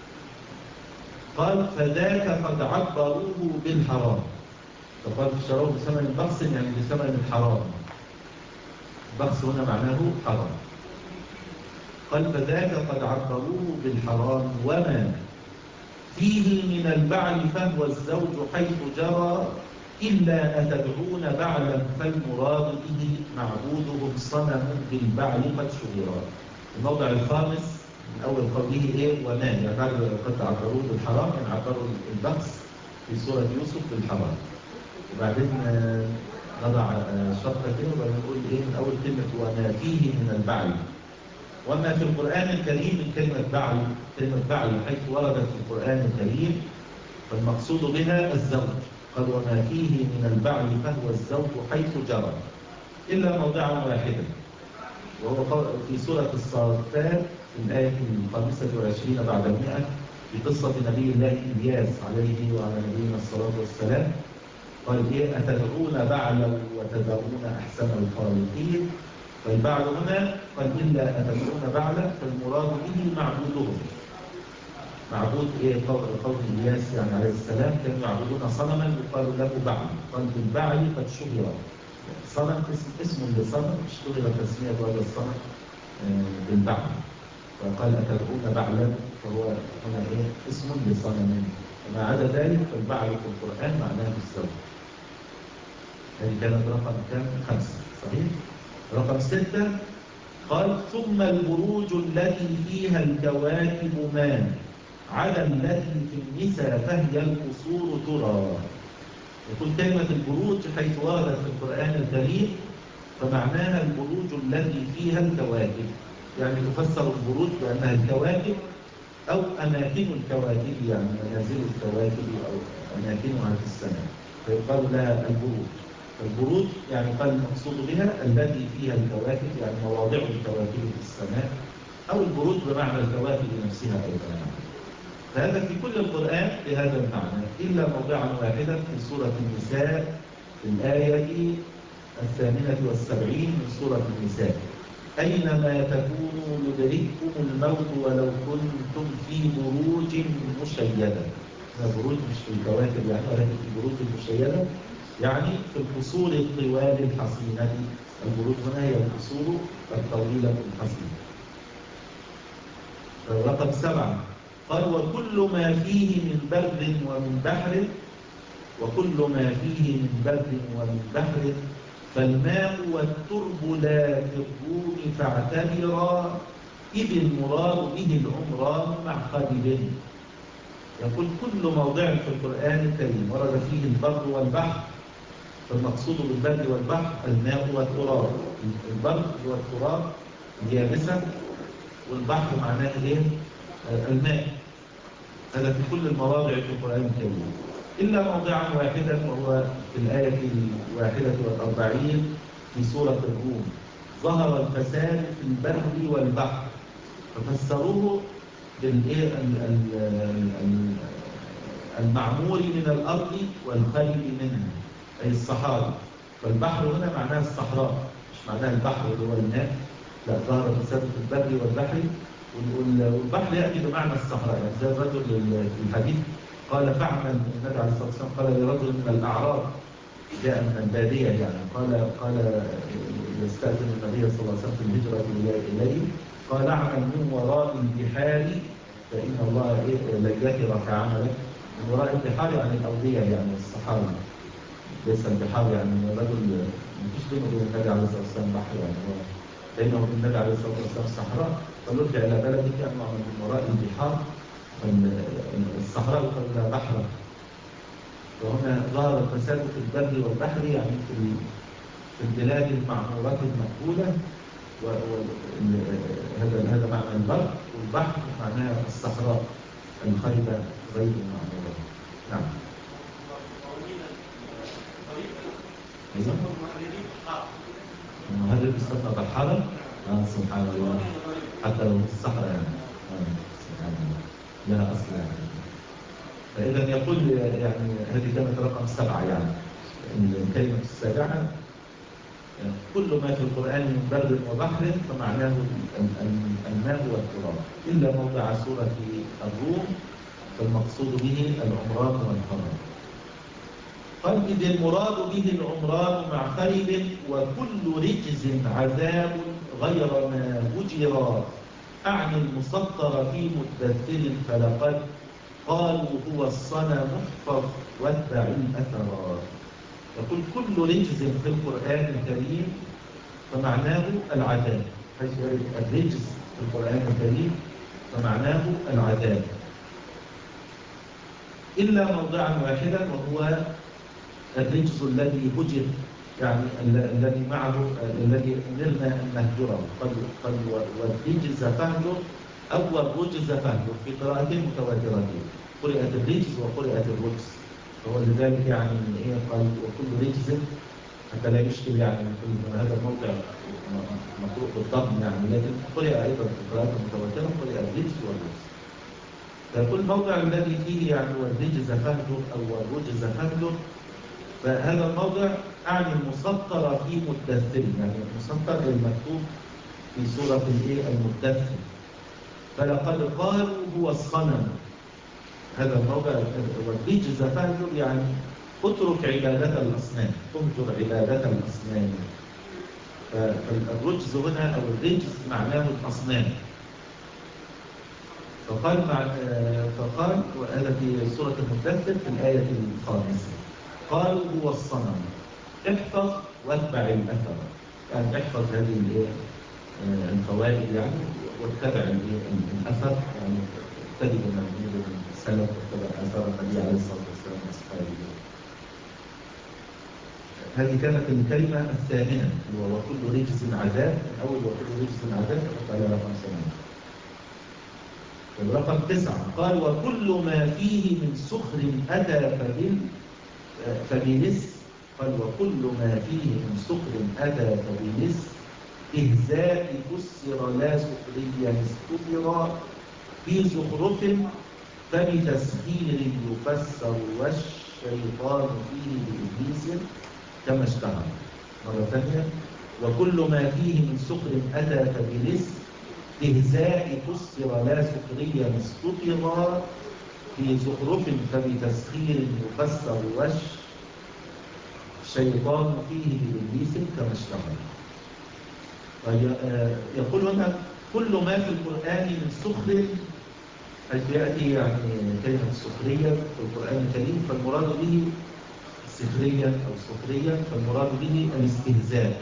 قال فذاك قد عبروه بالحرام. فقال شروه بثمن بخس يعني بثمن الحرام، بخس هنا معناه حرام. قال فذاك قد عبروه بالحرام وما فيه من البعل فهو الزوج حيث جرى إلا أتدعون بعلا فالمراد به معبودهم صنم بالبعل قد شهرا. الموضع الخامس من أول قوله إيه وما يعني بعد قد عبروه بالحرام يعني عبروا البخس في سورة يوسف بالحرام. وبعدين نضع شرطة كده وبعدين نقول إيه من أول كلمة وما فيه من البعل. وما في القرآن الكريم من كلمة بعل، كلمة بعل حيث وردت في القرآن الكريم فالمقصود بها الزوج. قال وما فيه من البعل فهو الزوج حيث جرى إلا موضعا واحدا وهو في سورة الصافات في الآية الخامسة والعشرين بعد المئة في قصة نبي الله إلياس عليه وعلى نبينا الصلاة والسلام. قال إيه أتدعون بعلا وتذرون أحسن الخالقين. فالبعل هنا قال إلا أتدعون بعلا فالمراد به معبودهم. معبود إيه قول إلياس يعني عليه السلام كانوا يعبدون صنما يقال له بعل. قال بالبعل قد شهر صنم اسم اسم لصنم اشتهر تسمية هذا الصنم بالبعل. فقال أتدعون بعلا فهو هنا إيه اسم لصنم. وما عدا ذلك فالبعل في القرآن معناه الزوج. هذه كانت رقم كام؟ خمسة صحيح؟ رقم ستة قال ثم البروج التي فيها الكواكب مان على التي في النساء فهي القصور ترى. يقول كلمة البروج حيث وردت في القرآن الكريم فمعناها البروج التي فيها الكواكب، يعني تفسر البروج بأنها الكواكب أو أماكن الكواكب يعني منازل الكواكب أو أماكنها في السماء فيقال لها البروج. البروج يعني قال المقصود بها التي فيها الكواكب يعني مواضع الكواكب في السماء أو البروج بمعنى الكواكب نفسها أيضا. فهذا في كل القرآن بهذا المعنى إلا موضعا واحدا في سورة النساء في الآية الثامنة والسبعين من سورة النساء أينما تكونوا يدرككم الموت ولو كنتم في بروج مشيدة. بروج مش في الكواكب يعني ولكن في البروج المشيدة يعني في القصور الطوال الحصينة. البروج هنا هي القصور الطويلة الحصينة. رقم سبعة قال وكل ما فيه من بر ومن بحر وكل ما فيه من بر ومن بحر فالماء والترب لا في الروم فاعتبرا إذ المراد به العمران مع خالد. يقول كل موضع في القرآن الكريم ورد فيه البر والبحر فالمقصود بالبر والبحر الماء والتراب. البر هو التراب اليابسة والبحر معناه ايه؟ الماء. هذا في كل المواضع في القرآن الكريم إلا موضعا واحدا وهو في الآية الواحدة والأربعين في سورة الروم ظهر الفساد في البر والبحر ففسروه بالإيه المعمور من الأرض والخالي منها أي الصحاري. فالبحر هنا معناه الصحراء مش معناه البحر اللي هو الماء، لا ظهر الفساد في البر والبحر. والبحر يأتي بمعنى الصحراء يعني زي الرجل في الحديث قال فعمل النبي عليه الصلاة والسلام قال لرجل من الأعراب جاء من البادية يعني قال قال يستأذن النبي صلى الله عليه وسلم في الهجرة إليه قال اعمل من وراء البحار فإن الله ليثرك عملك. من وراء البحار يعني الأودية يعني الصحاري ليس البحار يعني الرجل مفيش بينه وبين النبي عليه الصلاة والسلام بحر يعني هو بينه وبين النبي عليه الصلاة والسلام صحراء قالوا ارجع إلى بلدك يعني من وراء البحار الصحراء قال بحر. وهنا ظهر الفساد في البر والبحر يعني في في البلاد المعمورة المقبولة وهذا هذا معنى البر والبحر معناه الصحراء الخربة غير المعمورة. نعم. هل يستثنى بالحرم؟ آه سبحان الله، حتى لو في الصحراء يعني. آه سبحان الله، لها أصل يعني. فإذا يقول يعني هذه كانت رقم سبعة يعني. الكلمة السابعة كل ما في القرآن من بر وبحر فمعناه الماء والتراب، إلا موضع سورة الروم فالمقصود به العمران والحرم. قال إذ المراد به العمران مع خيل وكل رجز عذاب غير ما هجر، أعني المسطر في مدثر فلقد قالوا هو الصنم احفظ واتبع الأثرات. يقول كل رجز في القرآن الكريم فمعناه العذاب، حيث الرجز في القرآن الكريم فمعناه العذاب، إلا موضعا واحدا وهو الرجز الذي هجر، يعني الذي معه الذي أمرنا أن نهجره. قال والرجز فهجر أو الرجز فهجر في قراءة متواترة، قرأت الرجز وقرأت الرجز. هو لذلك يعني إيه قال وكل رجز حتى لا يشكل يعني هذا الموضع مقروء بالضم يعني، لكن قرأ أيضا في قراءة متواترة قرأ الرجز والرجز. فكل موضع الذي فيه يعني والرجز فهجر أو الرجز فهجر، فهذا الموضع أعني المسطر في مدثر، يعني المسطر المكتوب في سورة الإيه المدثر. فلقد قالوا هو الصنم، هذا الموضع والرجز فهجر يعني اترك عبادة الأصنام، انجر عبادة الأصنام. فالرجز هنا أو الرجز معناه الأصنام. فقال مع فقال وهذا في سورة المدثر في الآية الخامسة قالوا هو الصنم احفظ واتبع الأثر، يعني احفظ هذه الفوائد يعني واتبع الأثر، يعني اتبع من السلف واتبع أثر النبي عليه الصلاة والسلام وأصحابه. هذه كانت الكلمة الثامنة وكل رجز عذاب، من أول وكل رجز عذاب فقط على رقم ثمانية. الرقم تسعة قال وكل ما فيه من سخر أتى فبال فبلس، قال وكل ما فيه من سخر أتى فبلس إهزاء فسر لا سخريا استفر في زخرف فبتسخير يفسر والشيطان فيه بإبليس كما اشتهر. مرة ثانية وكل ما فيه من سخر أتى فبلس إهزاء فسر لا سخريا استفر في زخرف فبتسخير يفسر وش الشيطان فيه بإبليس كما اشتهر. يقول هنا كل ما في القرآن من سخر، حيث يأتي يعني كلمة سخرية في القرآن الكريم فالمراد به سخريا أو سخريا، فالمراد به الاستهزاء،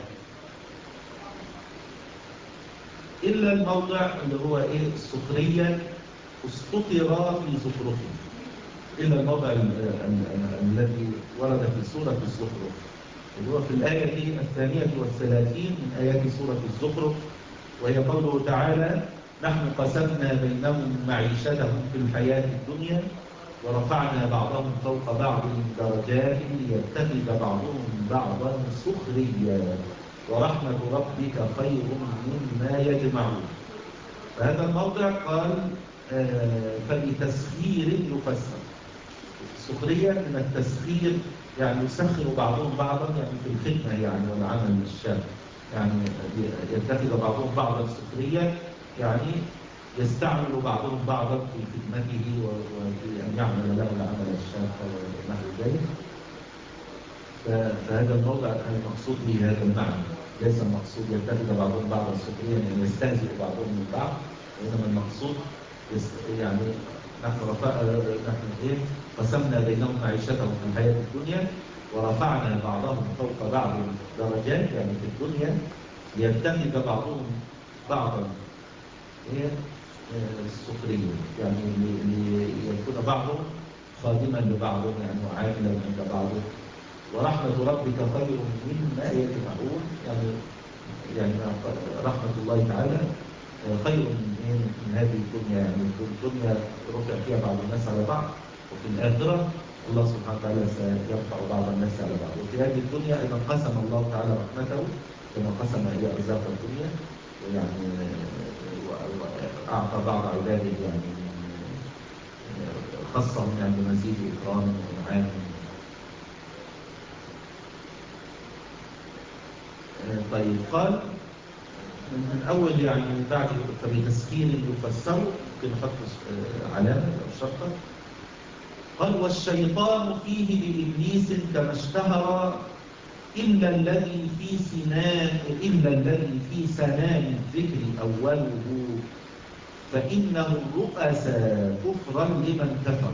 إلا الموضع اللي هو إيه سخريا استطر في زخرفه، إلا الموضع الذي ورد في سورة الزخرف اللي هو في الآية الثانية والثلاثين من آيات سورة الزخرف، وهي قوله تعالى نحن قسمنا بينهم معيشتهم في الحياة الدنيا ورفعنا بعضهم فوق بعض درجات ليتخذ بعضهم بعضا سخريا ورحمة ربك خير مما يجمعون. فهذا الموضع قال آه فبتسخير يفسر، سخريا من التسخير يعني يسخر بعضهم بعضا يعني في الخدمة يعني والعمل الشاق، يعني يتخذ بعضهم بعضا سخريا يعني يستعمل بعضهم بعضا في خدمته وفي أن يعمل له العمل الشاق ونحو ذلك. فهذا الموضع المقصود به هذا المعنى، ليس المقصود يتخذ بعضهم بعضا سخريا يعني يستهزئ بعضهم من بعض، وإنما المقصود يعني نحن رفع نحن إيه قسمنا بينهم معيشتهم في الحياة الدنيا ورفعنا بعضهم فوق بعض درجات يعني في الدنيا ليتخذ بعضهم بعضا إيه السخرية، يعني ليكون بعضهم خادما لبعض يعني وعاملا عند بعضهم. ورحمة ربك خير مما يجمعون، يعني يعني رحمة الله تعالى خير من من هذه الدنيا، يعني في الدنيا رفع فيها بعض الناس على بعض، وفي الآخرة الله سبحانه وتعالى سيرفع بعض الناس على بعض. وفي هذه الدنيا أيضا قسم الله تعالى رحمته كما قسم إلى أرزاق الدنيا، يعني وأعطى بعض عباده يعني خصهم يعني بمزيد إكرام وإنعام. طيب قال من أول يعني بعد فبتسكين يفسر، ممكن نحط علامة أو شرطة. قال والشيطان فيه بإبليس كما اشتهر إلا الذي في سنان إلا الذي في سنان الذكر أوله فإنه الرؤسا كفرا لمن كفر.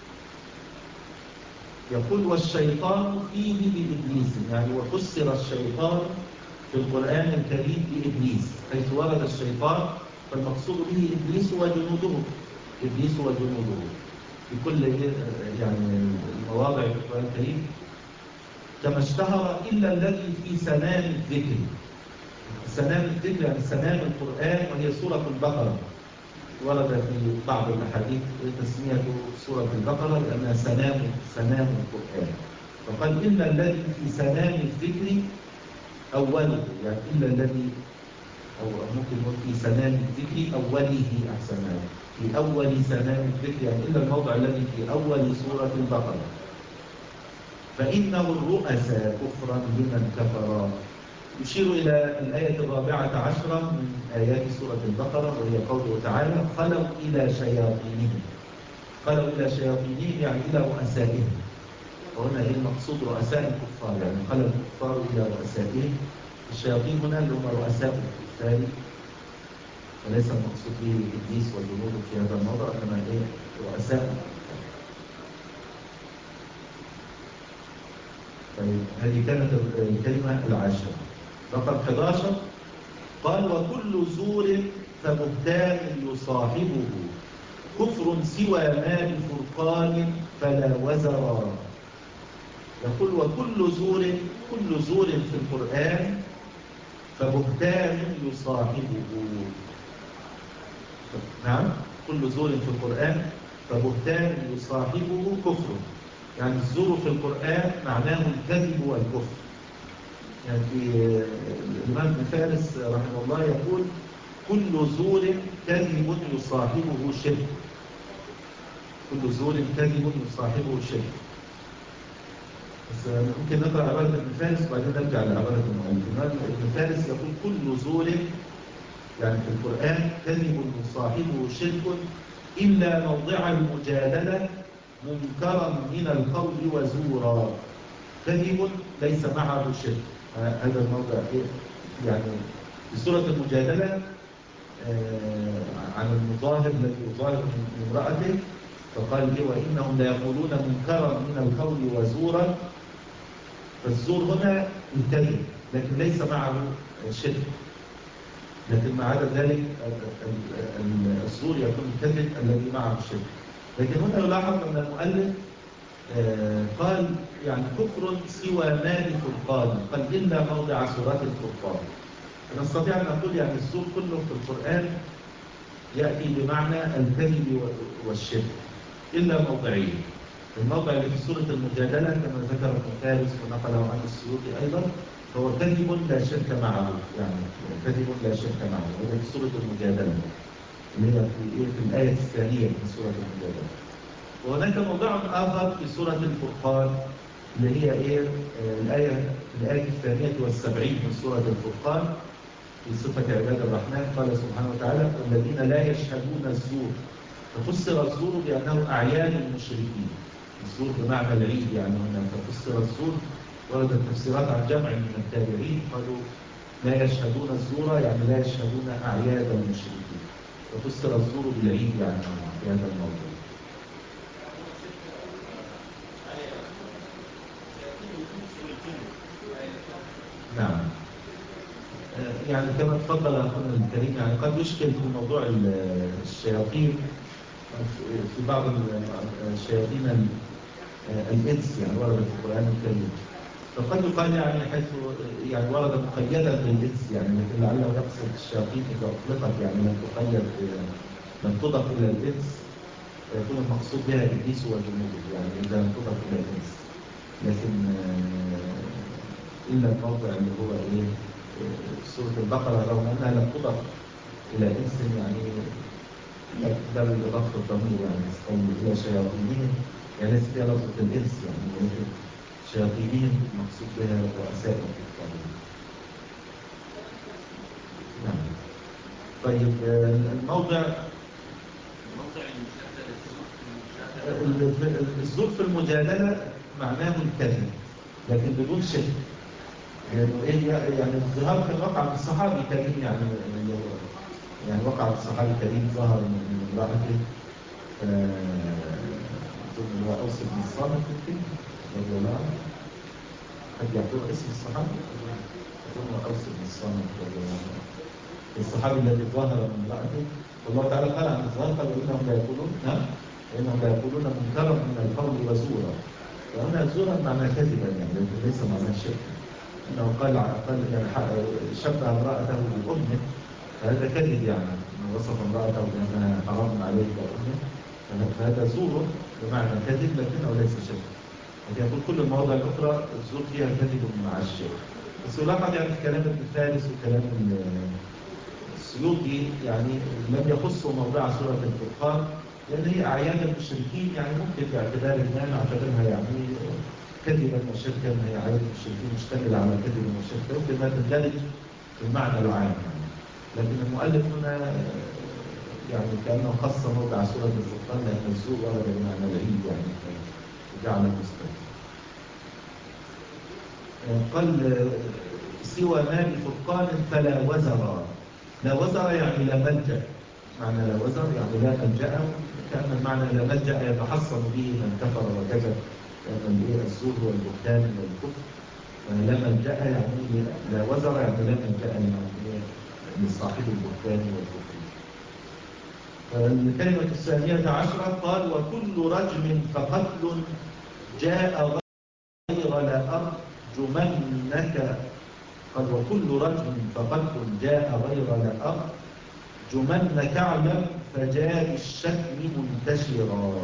يقول والشيطان فيه بإبليس، يعني وفسر الشيطان في القرآن الكريم بإبليس، حيث ورد الشيطان فالمقصود به إبليس وجنوده، إبليس وجنوده في كل يعني المواضع في القرآن الكريم كما اشتهر إلا الذي في سنام الذكر. سنام الذكر يعني سنام القرآن، وهي سورة البقرة. ورد في بعض الأحاديث تسمية سورة البقرة لأنها سنام سنام القرآن. فقال إلا الذي في سنام الذكر أوله، يعني إلا الذي أو ممكن نقول في سنام الذكر أوله أحسن، في أول سنام الذكر، يعني إلا الموضع الذي في أول سورة البقرة. فإنه الرؤسا كفرا لمن كفر. يشير إلى الآية الرابعة عشرة من آيات سورة البقرة، وهي قوله تعالى خلوا إلى شياطينهم. خلوا إلى شياطينهم يعني إلى رؤسائهم، وهنا إيه المقصود؟ رؤساء الكفار، يعني خلوا الكفار إلى رؤسائهم. الشياطين هنا اللي هم رؤساء الكفار، وليس المقصود به إبليس وجنوده في هذا الموضع، كما إيه رؤساء الكفار. طيب هذه كانت الكلمة العاشرة. رقم أحد عشر قال وكل زور فبهتان يصاحبه كفر سوى ما بفرقان فلا وزرا. يقول وكل زور، كل زور في القرآن فبهتان يصاحبه. نعم، كل زور في القرآن فبهتان يصاحبه كفر. يعني الزور في القرآن معناه الكذب والكفر. يعني في الإمام ابن فارس رحمه الله يقول كل زور كذب يصاحبه شرك. كل زور كذب يصاحبه شرك. بس ممكن نقرأ عبارة ابن فارس وبعدين نرجع لعبارة المؤلف. ابن فارس يقول كل زور يعني في القرآن كذب يصاحبه شرك إلا موضع المجادلة منكرا من القول وزورا. كذب ليس معه شرك، هذا الموضع يعني في سورة المجادلة آه عن المظاهر الذي يظاهر من امرأته، فقال لي وإنهم ليقولون منكرا من القول وزورا. فالزور هنا الكذب لكن ليس معه شرك، لكن مع عدا ذلك الزور يكون الكذب الذي معه الشرك. لكن هنا يلاحظ أن المؤلف آه قال يعني كفر سوى ما بفرقان، قال إلا موضع سورة الفرقان. نستطيع أن نقول يعني الزور كله في القرآن يأتي بمعنى الكذب والشرك إلا موضعين. الموضع اللي في سورة المجادلة كما ذكر ابن فارس ونقله عن السيوطي أيضا فهو كذب لا شرك معه، يعني كذب لا شرك معه، وهذا في سورة المجادلة اللي هي في, إيه في الآية الثانية من سورة المجادلة. وهناك موضع آخر في سورة الفرقان اللي هي إيه آه الآية الآية الثانية والسبعين من سورة الفرقان في صفة عباد الرحمن. قال سبحانه وتعالى والذين لا يشهدون الزور. ففسر الزور بأنه أعيان المشركين. الزور بمعنى العيد، يعني هنا ففسر الزور. وردت تفسيرات عن جمع من التابعين قالوا لا يشهدون الزور يعني لا يشهدون أعياد المشركين، ففسر الزور بالعيد يعني في هذا الموضوع. نعم، يعني كما تفضل أخونا الكريم، يعني قد يشكل في موضوع الشياطين في بعض الشياطين الإنس، يعني ورد في القرآن الكريم، فقد يقال يعني حيث يعني ورد مقيدا بالإنس، يعني لكن لعله يقصد الشياطين إذا أطلقت يعني لم تقيد لم تضف إلى الإنس فيكون المقصود بها إبليس وجنوده، يعني إذا لم تضف إلى الإنس. لكن إلا الموضع اللي هو إيه سورة البقرة رغم أنها لم تضف إلى إنس يعني بل بضغط الضمير يعني قول إلى شياطينهم يعني ليس فيها لفظة الإنس يعني ولكن شياطينهم المقصود بها رؤساء الطاغوت. نعم. طيب الموضع موضع المجادلة الزور في المجادلة معناه الكذب لكن بدون شك لأنه إيه يعني الظهار كان وقع من الصحابي كريم يعني يعني وقع من الصحابي كريم ظهر من امرأته ثم هو أوس بن الصامت يمكن رضي الله عنه قد يعطوه اسم الصحابي ثم أوس بن الصامت رضي الله عنه الصحابي الذي ظهر من امرأته والله تعالى قال عن الظهر قال إنهم لا يقولون ها إنهم لا يقولون منكرا من القول وزورا وهنا زورا معنى كذبا يعني ليس معنى شيء انه قال قال يعني شبه امراته بامه فهذا كذب يعني انه وصف امراته بانها حرام عليه بامه فهذا زور بمعنى كذب لكنه ليس شك. يقول كل المواضع الاخرى الزور فيها كذب مع الشيء. بس يلاحظ يعني في كلام ابن فارس وكلام السيوطي يعني لم يخصوا موضوع سوره الفرقان لان هي اعياد المشركين يعني ممكن باعتبار ما نعتبرها يعني كذبا وشركا هي عادة المشركين مشتملة على كذب وشركا يمكن ما تندرج في المعنى العام يعني. لكن المؤلف هنا يعني كأنه خص موضع سورة الفرقان لأن الزور ورد بمعنى العيد يعني جعل المستقبل. قال سوى ما بفرقان فلا وزر. لا وزر يعني لا ملجأ معنى لا وزر يعني لا ملجأ كأن المعنى لا ملجأ يتحصن به من كفر وكذب لأن الزور هو البهتان والكفر لا ملجأ يعني لا وزر يعني لا ملجأ يعني لصاحب البهتان والكفر. الكلمة الثانية عشرة قال وكل رجم فقتل جاء غير لأرجمنك قال وكل رجم فقتل جاء غير لأرجمنك اعلم فجاء الشتم منتشرا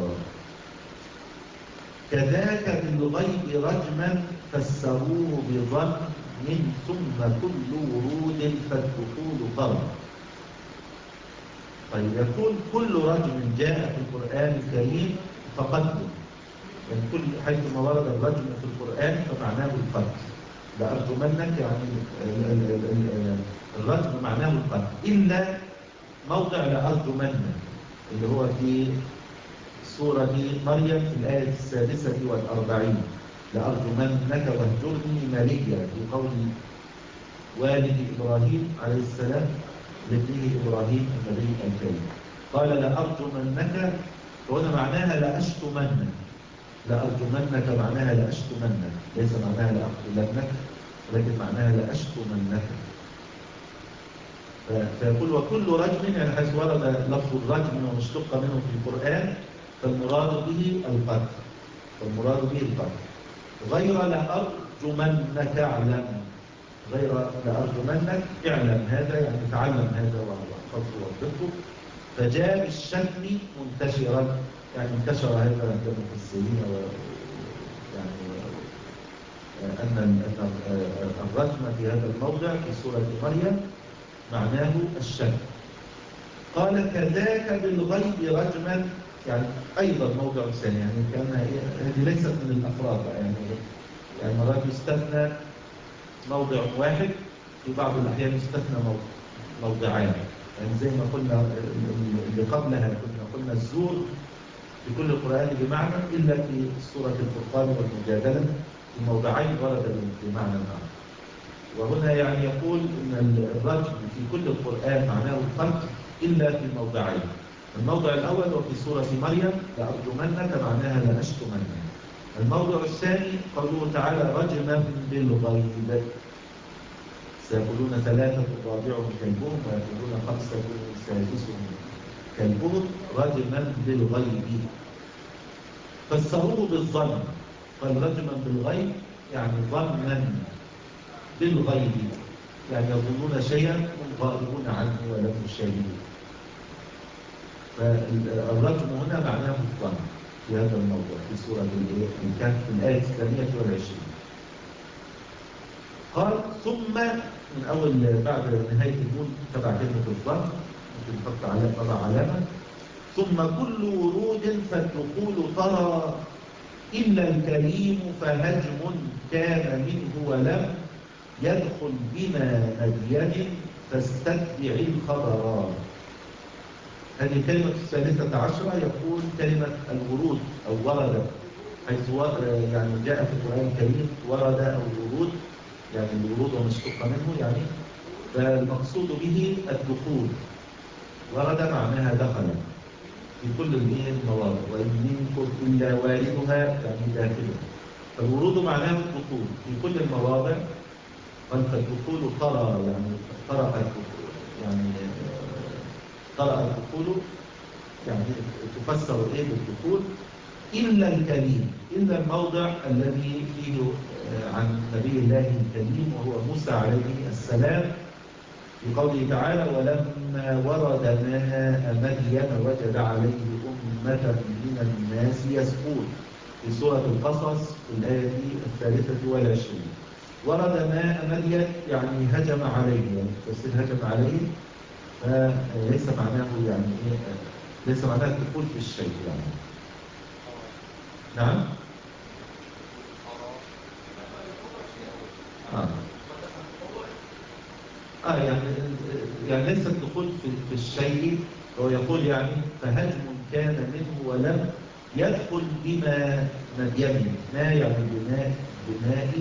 كذاك بالغيب رجما فسروه بظن ثم كل ورود فالدخول قرن. طيب يقول كل رجم جاء في القرآن الكريم فقتله يعني كل حيثما ورد الرجم في القرآن فمعناه القتل لأرجمنك يعني الرجم معناه القتل إلا موضع لأرجمنك اللي هو في سورة مريم في الآية السادسة والأربعين لأرجمنك واهجرني مليا في قول والد إبراهيم عليه السلام لابنه إبراهيم النبي الكريم قال لأرجمنك وهنا معناها لأشتمنك لأرجمنك معناها لأشتمنك ليس معناها لأقتلنك ولكن معناها لأشتمنك. فيقول وكل رجم يعني حيث ورد لفظ الرجم ومشتق منه في القرآن فالمراد به القتل فالمراد به القتل غير لأرجمنك اعلم غير لأرجمنك اعلم هذا يعني تعلم هذا واحفظه وضبطه فجاء بالشتم منتشرا يعني انتشر هذا عند المفسرين يعني أن أن الرجم في هذا الموضع في سورة مريم معناه الشتم. قال كذاك بالغيب رجما يعني أيضا موضع ثاني يعني كان هذه ليست من الأفراد يعني يعني مرات يستثنى موضع واحد في بعض الأحيان يستثنى موضعان يعني زي ما قلنا اللي قبلها كنا قلنا الزور في كل القرآن بمعنى إلا في سورة الفرقان والمجادلة في موضعين ورد بمعنى آخر. وهنا يعني يقول أن الرجم في كل القرآن معناه القتل إلا في موضعين الموضع الأول وفي سورة مريم لأرجمنك معناها لأشتمنك. الموضع الثاني قوله تعالى رجما بالغيب سيقولون ثلاثة رابعهم كلبهم ويقولون خمسة سادسهم كلبهم رجما بالغيب فسروه بالظن قال رجما بالغيب يعني ظنا بالغيب يعني يظنون شيئا هم غائبون عنه ولم يشاهدوه. فالرجم هنا معناه الظن في هذا الموضوع في سورة الكهف في الآية الثانية والعشرين. قال ثم من أول بعد نهاية النون تبع كلمة الظن ممكن نحط على طبع علامة. ثم كل ورود فالدخول ترى إلا الكريم فهجم كان منه ولم يدخل بما مدين فاستتبع الخبر. هذه الكلمة الثالثة عشرة يقول كلمة الورود أو ورد، حيث يعني جاء في القرآن الكريم ورد أو الورود، يعني الورود ومشتق منه، يعني فالمقصود به الدخول. ورد معناها دخل في كل المواضع، وإن منكم إلا واردها يعني داخله. فالورود معناه الدخول في كل المواضع. قال فالدخول ترى يعني قرأ الدخول يعني قرأ الدخول يعني تفسر ايه بالدخول إلا الكريم، إلا الموضع الذي فيه عن نبي الله الكريم وهو موسى عليه السلام في قوله تعالى ولما ورد ماء مدين وجد عليه أمة من الناس يسقون في سورة القصص في الآية الثالثة والعشرين. ورد ماء مدين يعني هجم عليه، يعني تفسير هجم عليه فليس معناه يعني ايه، ليس معناه الدخول في الشيء يعني. نعم آه. آه يعني يعني ليس الدخول في, في الشيء. هو يقول يعني فهجم كان منه ولم يدخل بما مدين. ما يعني بناء بناء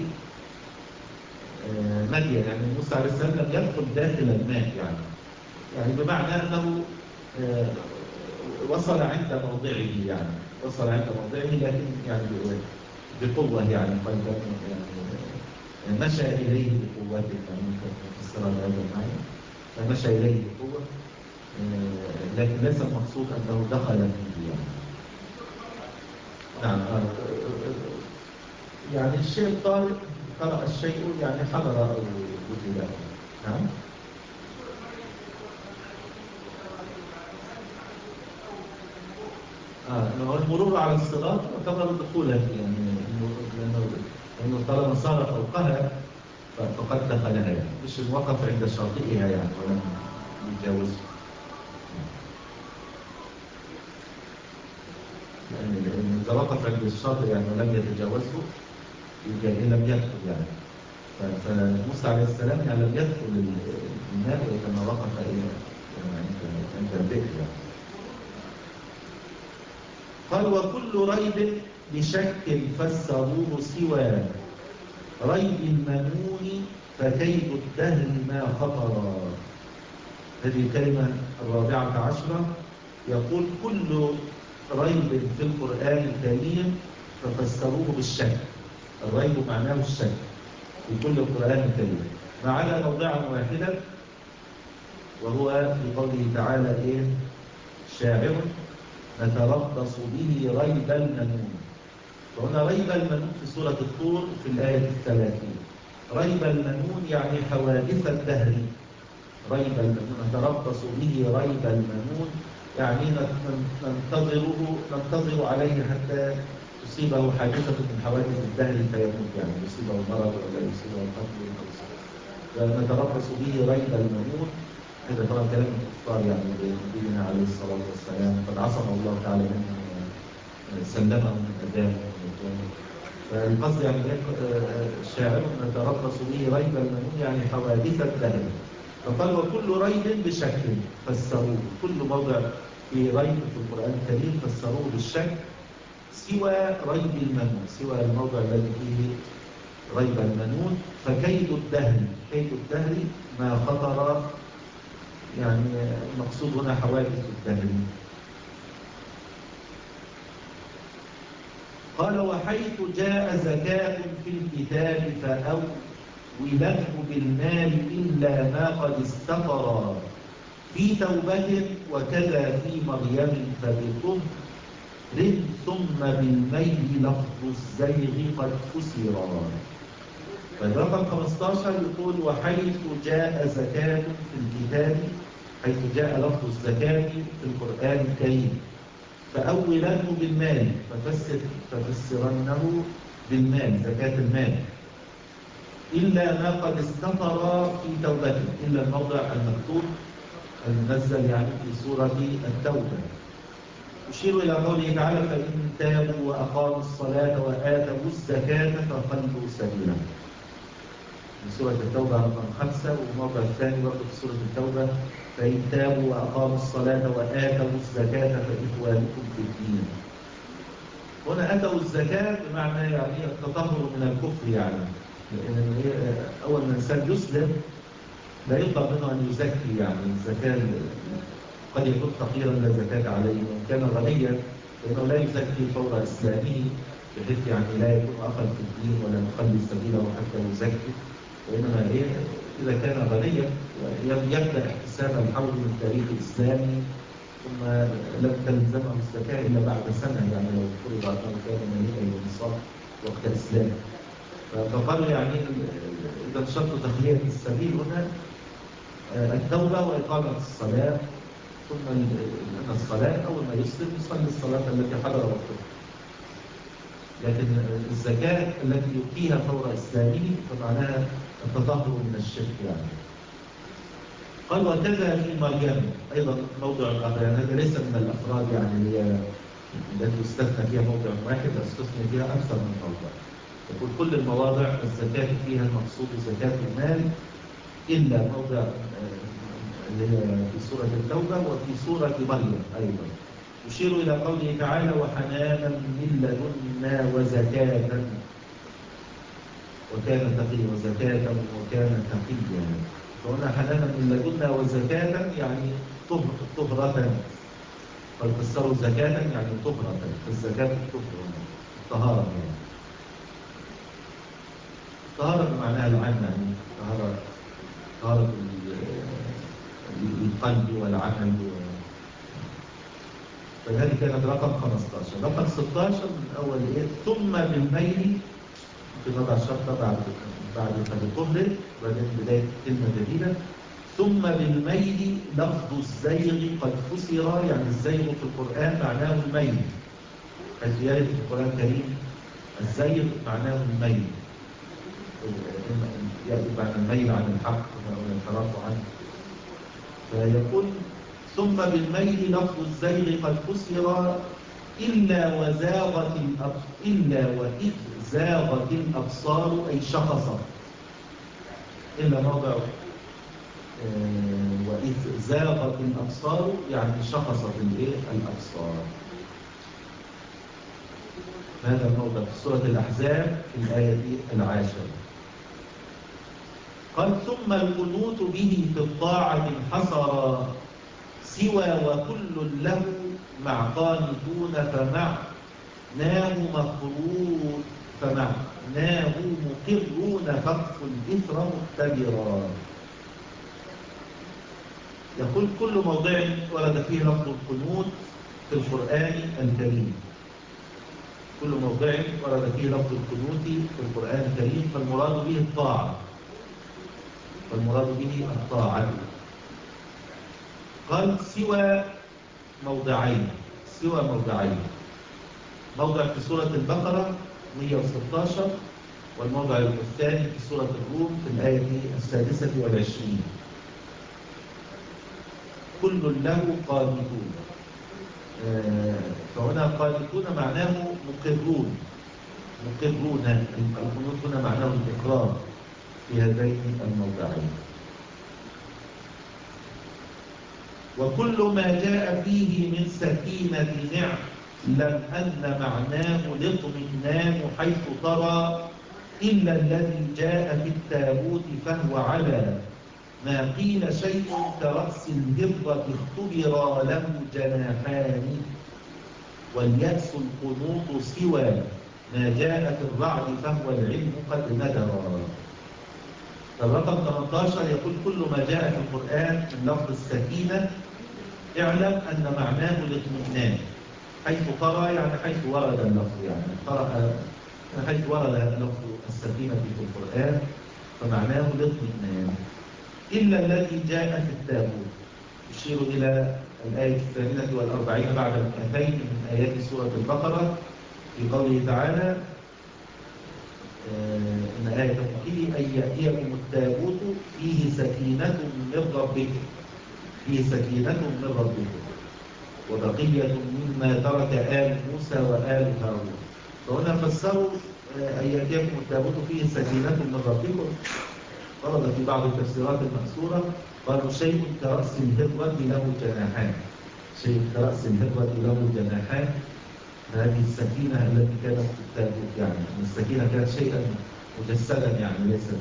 آه مدين، يعني موسى عليه السلام لم يدخل داخل الماء، يعني يعني بمعنى أنه آه وصل عند موضعه، يعني وصل عند موضعه لكن يعني بقوة، يعني قلبا يعني مشى إليه بقوته، يعني تفسر هذا المعنى فمشى إليه بقوة، لكن ليس المقصود أنه دخل فيه يعني. نعم يعني الشيء الطارئ قرأ الشيء يعني حضر أو وجد. نعم آه المرور على الصراط يعتبر دخولا، يعني لأنه لأنه طالما صار فوقها فقد دخلها، يعني مش وقف عند شاطئها يعني ولم يتجاوزه. يعني إذا وقف عند الشاطئ يعني ولم يتجاوزه يعني لم يدخل يعني. فموسى عليه السلام يعني لم يدخل الماء وإنما وقف إلى عند البئر يعني. قال وكل ريب بشك فسروه سوى ريب المنون فكيد الدهر ما خطر. هذه الكلمة الرابعة عشرة يقول كل ريب في القرآن الكريم ففسروه بالشك. الريب معناه الشك في كل القرآن الكريم ما عدا موضعا واحدا، وهو في قوله تعالى إيه شاعر نتربص به ريب المنون. وهنا ريب المنون في سورة الطور في الآية الثلاثين. ريب المنون يعني حوادث الدهر. ريب المنون نتربص به ريب المنون يعني ننتظره ننتظر عليه حتى تصيبه حادثة من حوادث الدهر فيموت، يعني يصيبه مرض ولا يصيبه قتل أو سبب. نتربص به ريب المنون. هذا طبعا كلام الكفار يعني نبينا عليه الصلاة والسلام قد عصم الله تعالى منه سلمه من أذان. فالقصد يعني الشاعر نتربص به ريب المنون يعني حوادث الدهر. فقال وكل ريب بشك فسروه، كل موضع في ريب في القرآن الكريم فسروه بالشك سوى ريب المنون، سوى الموضع الذي فيه ريب المنون. فكيد الدهر، كيد الدهر ما خطر، يعني المقصود هنا حوادث الدهر. قال وحيث جاء زكاة في الكتاب فأوله بالمال إلا ما قد استطر في توبة وكذا في مريم فبطهر ثم بالميل لفظ الزيغ قد فسر. فالرقم خمسة عشر يقول وحيث جاء زكاة في الكتاب، حيث جاء لفظ الزكاة في القرآن الكريم فأولنه بالمال ففسر ففسرنه بالمال زكاة المال. إلا ما قد استطر في توبته، إلا الموضع المكتوب المنزل يعني في سورة التوبة. يشير إلى قوله تعالى: فإن تابوا وأقاموا الصلاة وآتوا الزكاة فخلوا سبيلهم. في سورة التوبة رقم خمسة، والموضع الثاني برضه في سورة التوبة: فإن تابوا وأقاموا الصلاة وآتوا الزكاة فإخوانكم في الدين. هنا أتوا الزكاة بمعنى يعني التطهر من الكفر، يعني لأن أول ما الإنسان يسلم لا يطلب منه أن يزكي، يعني الزكاة قد يكون فقيرا لا زكاة عليه، وإن كان غنيا فإنه لا يزكي فور إسلامه، بحيث يعني لا يكون أخذ في الدين ولا مخلي سبيله حتى يزكي، وإنما إيه إذا كان غنيا يبدأ احتساب الحول من تاريخ إسلامي، ثم لم تلزمه الزكاة إلا بعد سنة، يعني لو فرض أنه كان مليئا بالنصاب وقت إسلامه. فقالوا يعني إذا شرط تخلية السبيل هنا التوبة وإقامة الصلاة، ثم أن الصلاة أول ما يسلم يصلي الصلاة التي حضر وقتها. لكن الزكاة التي يؤتيها فور إسلامه فمعناها التطهر من الشرك يعني. قال: وكذا في مريم أيضا موضع آخر، يعني هذا ليس من الأفراد يعني هي التي استثنى فيها موضع واحد، استثنى فيها أكثر من موضع. يقول كل المواضع الزكاة فيها المقصود زكاة المال، إلا موضع اللي هي في سورة التوبة وفي سورة مريم أيضا. يشير إلى قوله تعالى: وحنانا من لدنا وزكاة وكان تقيا، وزكاة وكان تقيا. فهنا حنانا من لدنا وزكاة يعني طهرة، فالفسروا زكاة يعني طهرة، فالزكاة الطهر الطهارة، يعني الطهارة بمعناها العامة، يعني طهارة طهارة القلب والعمل. فهذه كانت رقم خمسة عشر. رقم ستة عشر من أول إيه: ثم بالميل، في نضع شرطة بعد بعد فبطهر، بعدين بداية كلمة جديدة: ثم بالميل لفظ الزيغ قد فسر، يعني الزيغ في القرآن معناه الميل، حيث يرد في القرآن الكريم الزيغ معناه الميل، يأتي بعد الميل عن الحق والانحراف عنه. فيقول: ثم بالميل لفظ الزيغ قد فسر إلا وزاغت الأبصار، إلا وإذ زاغت الأبصار أي شخصت، إلا موضع آه وإذ زاغت الأبصار يعني شخصت الإيه الأبصار. هذا الموضع في سورة الأحزاب في الآية العاشرة. قال: ثم القنوت به في الطاعة انحصر سوى وكل له مع قانتون فمعناه مقرون فمعناه مقرون فقف الإثر مختبرا. يقول: كل موضع ورد فيه لفظ القنوت في القرآن الكريم، كل موضع ورد فيه لفظ القنوت في القرآن الكريم فالمراد به الطاعة، فالمراد به الطاعة. قال: سوى موضعين، سوى موضعين، موضع في سورة البقرة مئة وستة عشر، والموضع الثاني في سورة الروم في الآية السادسة والعشرين. كل له قانتون، فهنا قانتون معناه مقرون، مقرون، القنوت هنا معناه الإقرار في هذين الموضعين. وكل ما جاء فيه من سكينة نعلم أن معناه الاطمئنان حيث ترى إلا الذي جاء في التابوت فهو على ما قيل شيء كرأس الهرة اختبر له جناحان واليأس القنوط سوى ما جاء في الرعد فهو العلم قد ندر. الرقم ثمانية عشر يقول: كل ما جاء في القرآن من لفظ السكينة اعلم أن معناه الاطمئنان حيث ترى، يعني حيث ورد اللفظ، يعني قرأ حيث ورد لفظ السكينة في القرآن فمعناه الاطمئنان إلا الذي جاء في التابوت. يشير إلى الآية الثامنة والأربعين بعد المئتين من آيات سورة البقرة في قوله تعالى: إن آية ممكن أن يأتيكم التابوت فيه سكينة من ربكم فيه سكينة من ربكم وبقية مما ترك آل موسى وآل هارون. فهنا فسروا أن يأتيكم التابوت فيه سكينة من ربكم. ورد في بعض التفسيرات المأثورة قالوا شيء كرأس الهرة له جناحان شيء كرأس الهرة له جناحان. هذه السكينة التي كانت في التابوت، يعني السكينة كانت شيئا مجسدا، يعني ليست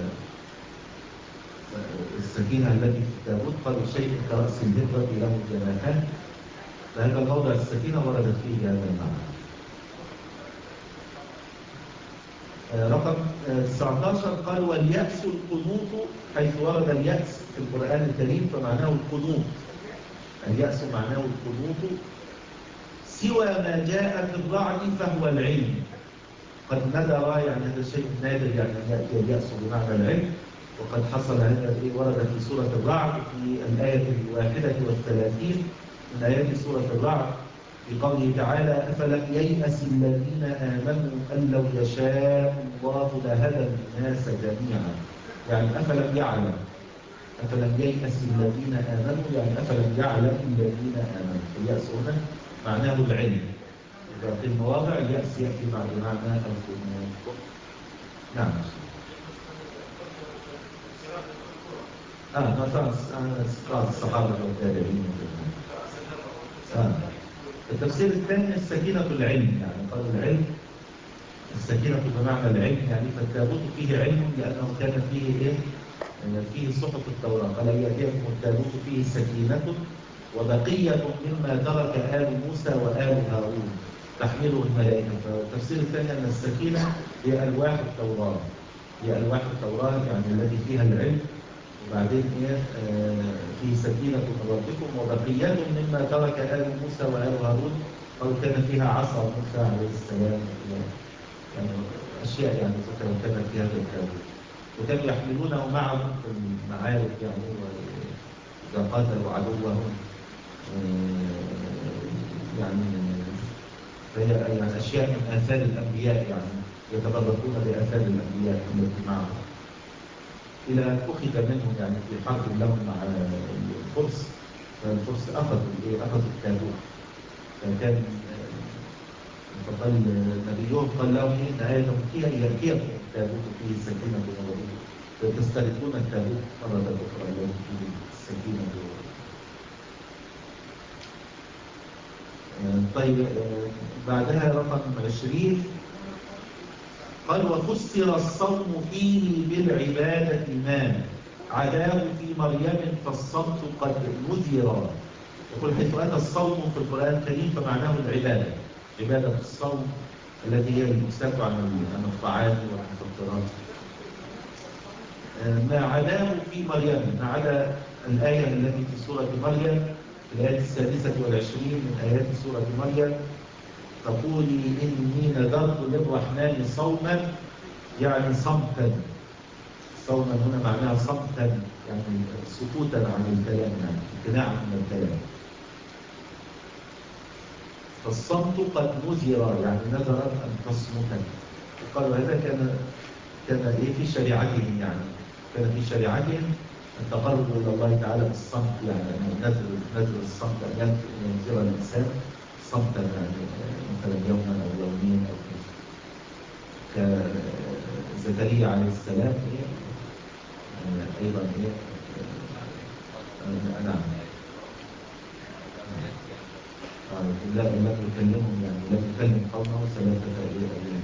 السكينة التي في التابوت. قالوا شيء كرأس الهرة له جناحان، فهذا الموضع السكينة وردت فيه هذا المعنى. رقم تسعة عشر قال واليأس القنوط، حيث ورد اليأس في القرآن الكريم فمعناه القنوط. اليأس معناه القنوط سوى ما جاء في الرعد فهو العلم. قد ندر، يعني هذا شيء نادر، يعني يأتي اليأس بمعنى العلم، وقد حصل هذا ورد في سورة الرعد في الآية الواحدة والثلاثين من آيات سورة الرعد في قوله تعالى أفلم ييأس الذين آمنوا أن لو يشاء الله لهدى الناس جميعا. يعني أفلم يعلم، أفلم ييأس الذين آمنوا، يعني أفلم يعلم الذين آمنوا. اليأس هنا معناه العلم. في المواضع اليأس يأتي بمعنى القنوط. نعم. آه مثلا الصحابة والتابعين. آه. التفسير الثاني السكينة العلم، يعني قالوا العلم السكينة بمعنى العلم، يعني فالتابوت فيه علم لأنه كان فيه إيه؟ فيه صحف التوراة. قال يأتيكم التابوت فيه سكينة وبقية مما ترك آل موسى وآل هارون تحمله الملائكة. فالتفسير الثاني أن السكينة هي ألواح التوراة، هي ألواح التوراة يعني التي فيها العلم. وبعدين إيه آه في سكينة من ربكم وبقية مما ترك آل موسى وآل هارون، أو كان فيها عصا موسى عليه السلام، يعني أشياء يعني ذكر كانت في هذا التابوت، وكانوا يحملونه معهم في المعارك، يعني إذا قاتلوا عدوهم يعني فهي يعني أشياء من آثار الأنبياء، يعني يتبركون بآثار الأنبياء التي معهم، إلى أن أخذ منهم يعني في حرب لهم مع الفرس. فالفرس أخذوا أخذوا التابوت، فكان فقال نبيهم قال لهم إن آية فيها يأتيكم التابوت فيه سكينة ورحمة فتستردون التابوت مرة أخرى الذي فيه السكينة. طيب بعدها رقم عشرين قال وفسر الصوم فيه بالعبادة ما عداه في مريم فالصمت قد نذر. يقول حيث أتى الصوم في القرآن الكريم فمعناه العبادة، عبادة الصوم التي هي الإمساك عن الطعام والمفطرات. ما عداه في مريم، ما عدا الآية التي في سورة مريم في الآية السادسة والعشرين من آيات سورة مريم تقولي إني نذرت للرحمن صوما، يعني صمتا. صوما هنا معناها صمتا، يعني سكوتا عن الكلام، يعني امتناعا من الكلام. فالصمت قد نذر، يعني نذر أن تصمتا. وقالوا هذا كان كان إيه في شريعتهم، يعني كان في شريعتهم التقرب إلى الله تعالى بالصمت، يعني أن نذر نذر الصمت أن ينذر الإنسان صمتا، يعني مثلا يوما أو يومين أو كزكريا عليه السلام إيه أيضا إيه نعم لا لم يكلمهم، يعني لم يكلم قومه ثلاثة أيام.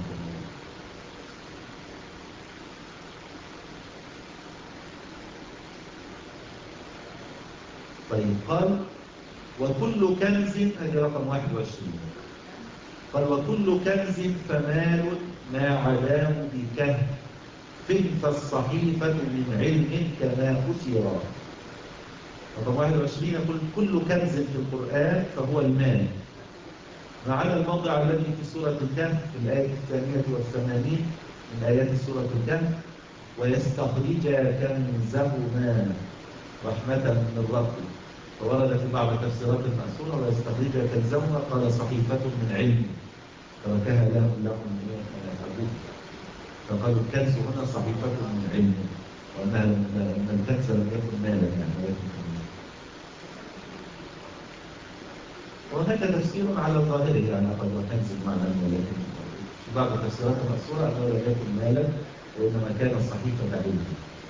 طيب قال وكل كنز، هذه رقم واحد وعشرين، قال وكل كنز فمال ما عداه بكهف فالصحيفة من علم كما أثر. رقم واحد وعشرين يقول كل كنز في القرآن فهو المال، ما عدا الموضع الذي في سورة الكهف في الآية الثانية والثمانين من آيات سورة الكهف ويستخرج كنزهما رحمة من ربه. فورد في بعض التفسيرات المأثورة ويستخرج كنزهما قال صحيفة من علم تركها لهم لهم أبوه. فقالوا الكنز هنا صحيفة من علم، وأنها أن الكنز لم يكن مالا يعني ولكن كنز. وهناك تفسير على ظاهره يعني قد وكنز بمعنى ولكن في بعض التفسيرات المأثورة أنه لم يكن مالا وإنما كان صحيفة علم.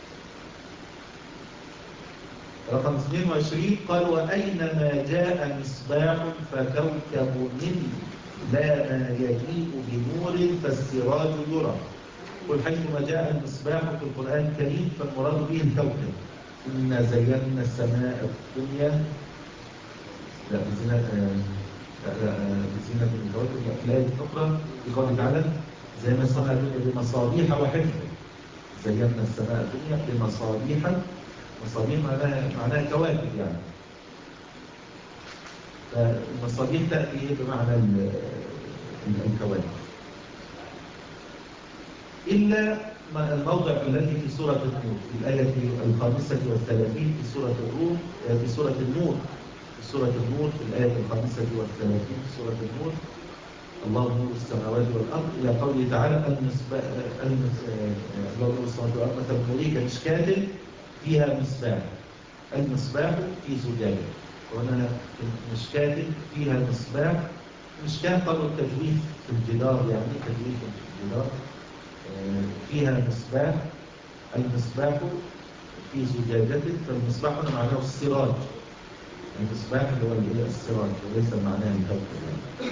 رقم اثنين وعشرين قال وأينما جاء مصباح فكوكب منه لا ما يجيء بنور فالسراج يرى. قل حيثما جاء المصباح في القرآن الكريم فالمراد به الكوكب. إنا زينا السماء الدنيا لا بزينة بزينة الكواكب في الآية الأخرى بقوله تعالى زي ما صنع الدنيا بمصابيح وحفظ. زينا السماء الدنيا بمصابيح، مصابيح معناها معناها كواكب يعني. فالمصابيح تأتي بمعنى الكواكب. إلا الموضع الذي في سورة النور في الآية الخامسة والثلاثين في سورة الروم في سورة النور في سورة النور في الآية الخامسة والثلاثين في سورة النور الله نور السماوات والأرض إلى قوله تعالى المصباح الله نور السماوات والأرض مثل نوره كمشكاة فيها مصباح. المصباح في زجاجة، وهنا مشكاة فيها مصباح. مشكاة قالوا التجويف في الجدار يعني تجويف في الجدار فيها مصباح. المصباح في زجاجة، فالمصباح هنا معناه السراج. المصباح هو السراج وليس معناه الكوكب يعني.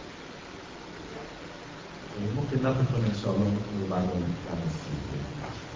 ممكن ناخذ هنا إن شاء الله بعد السنة.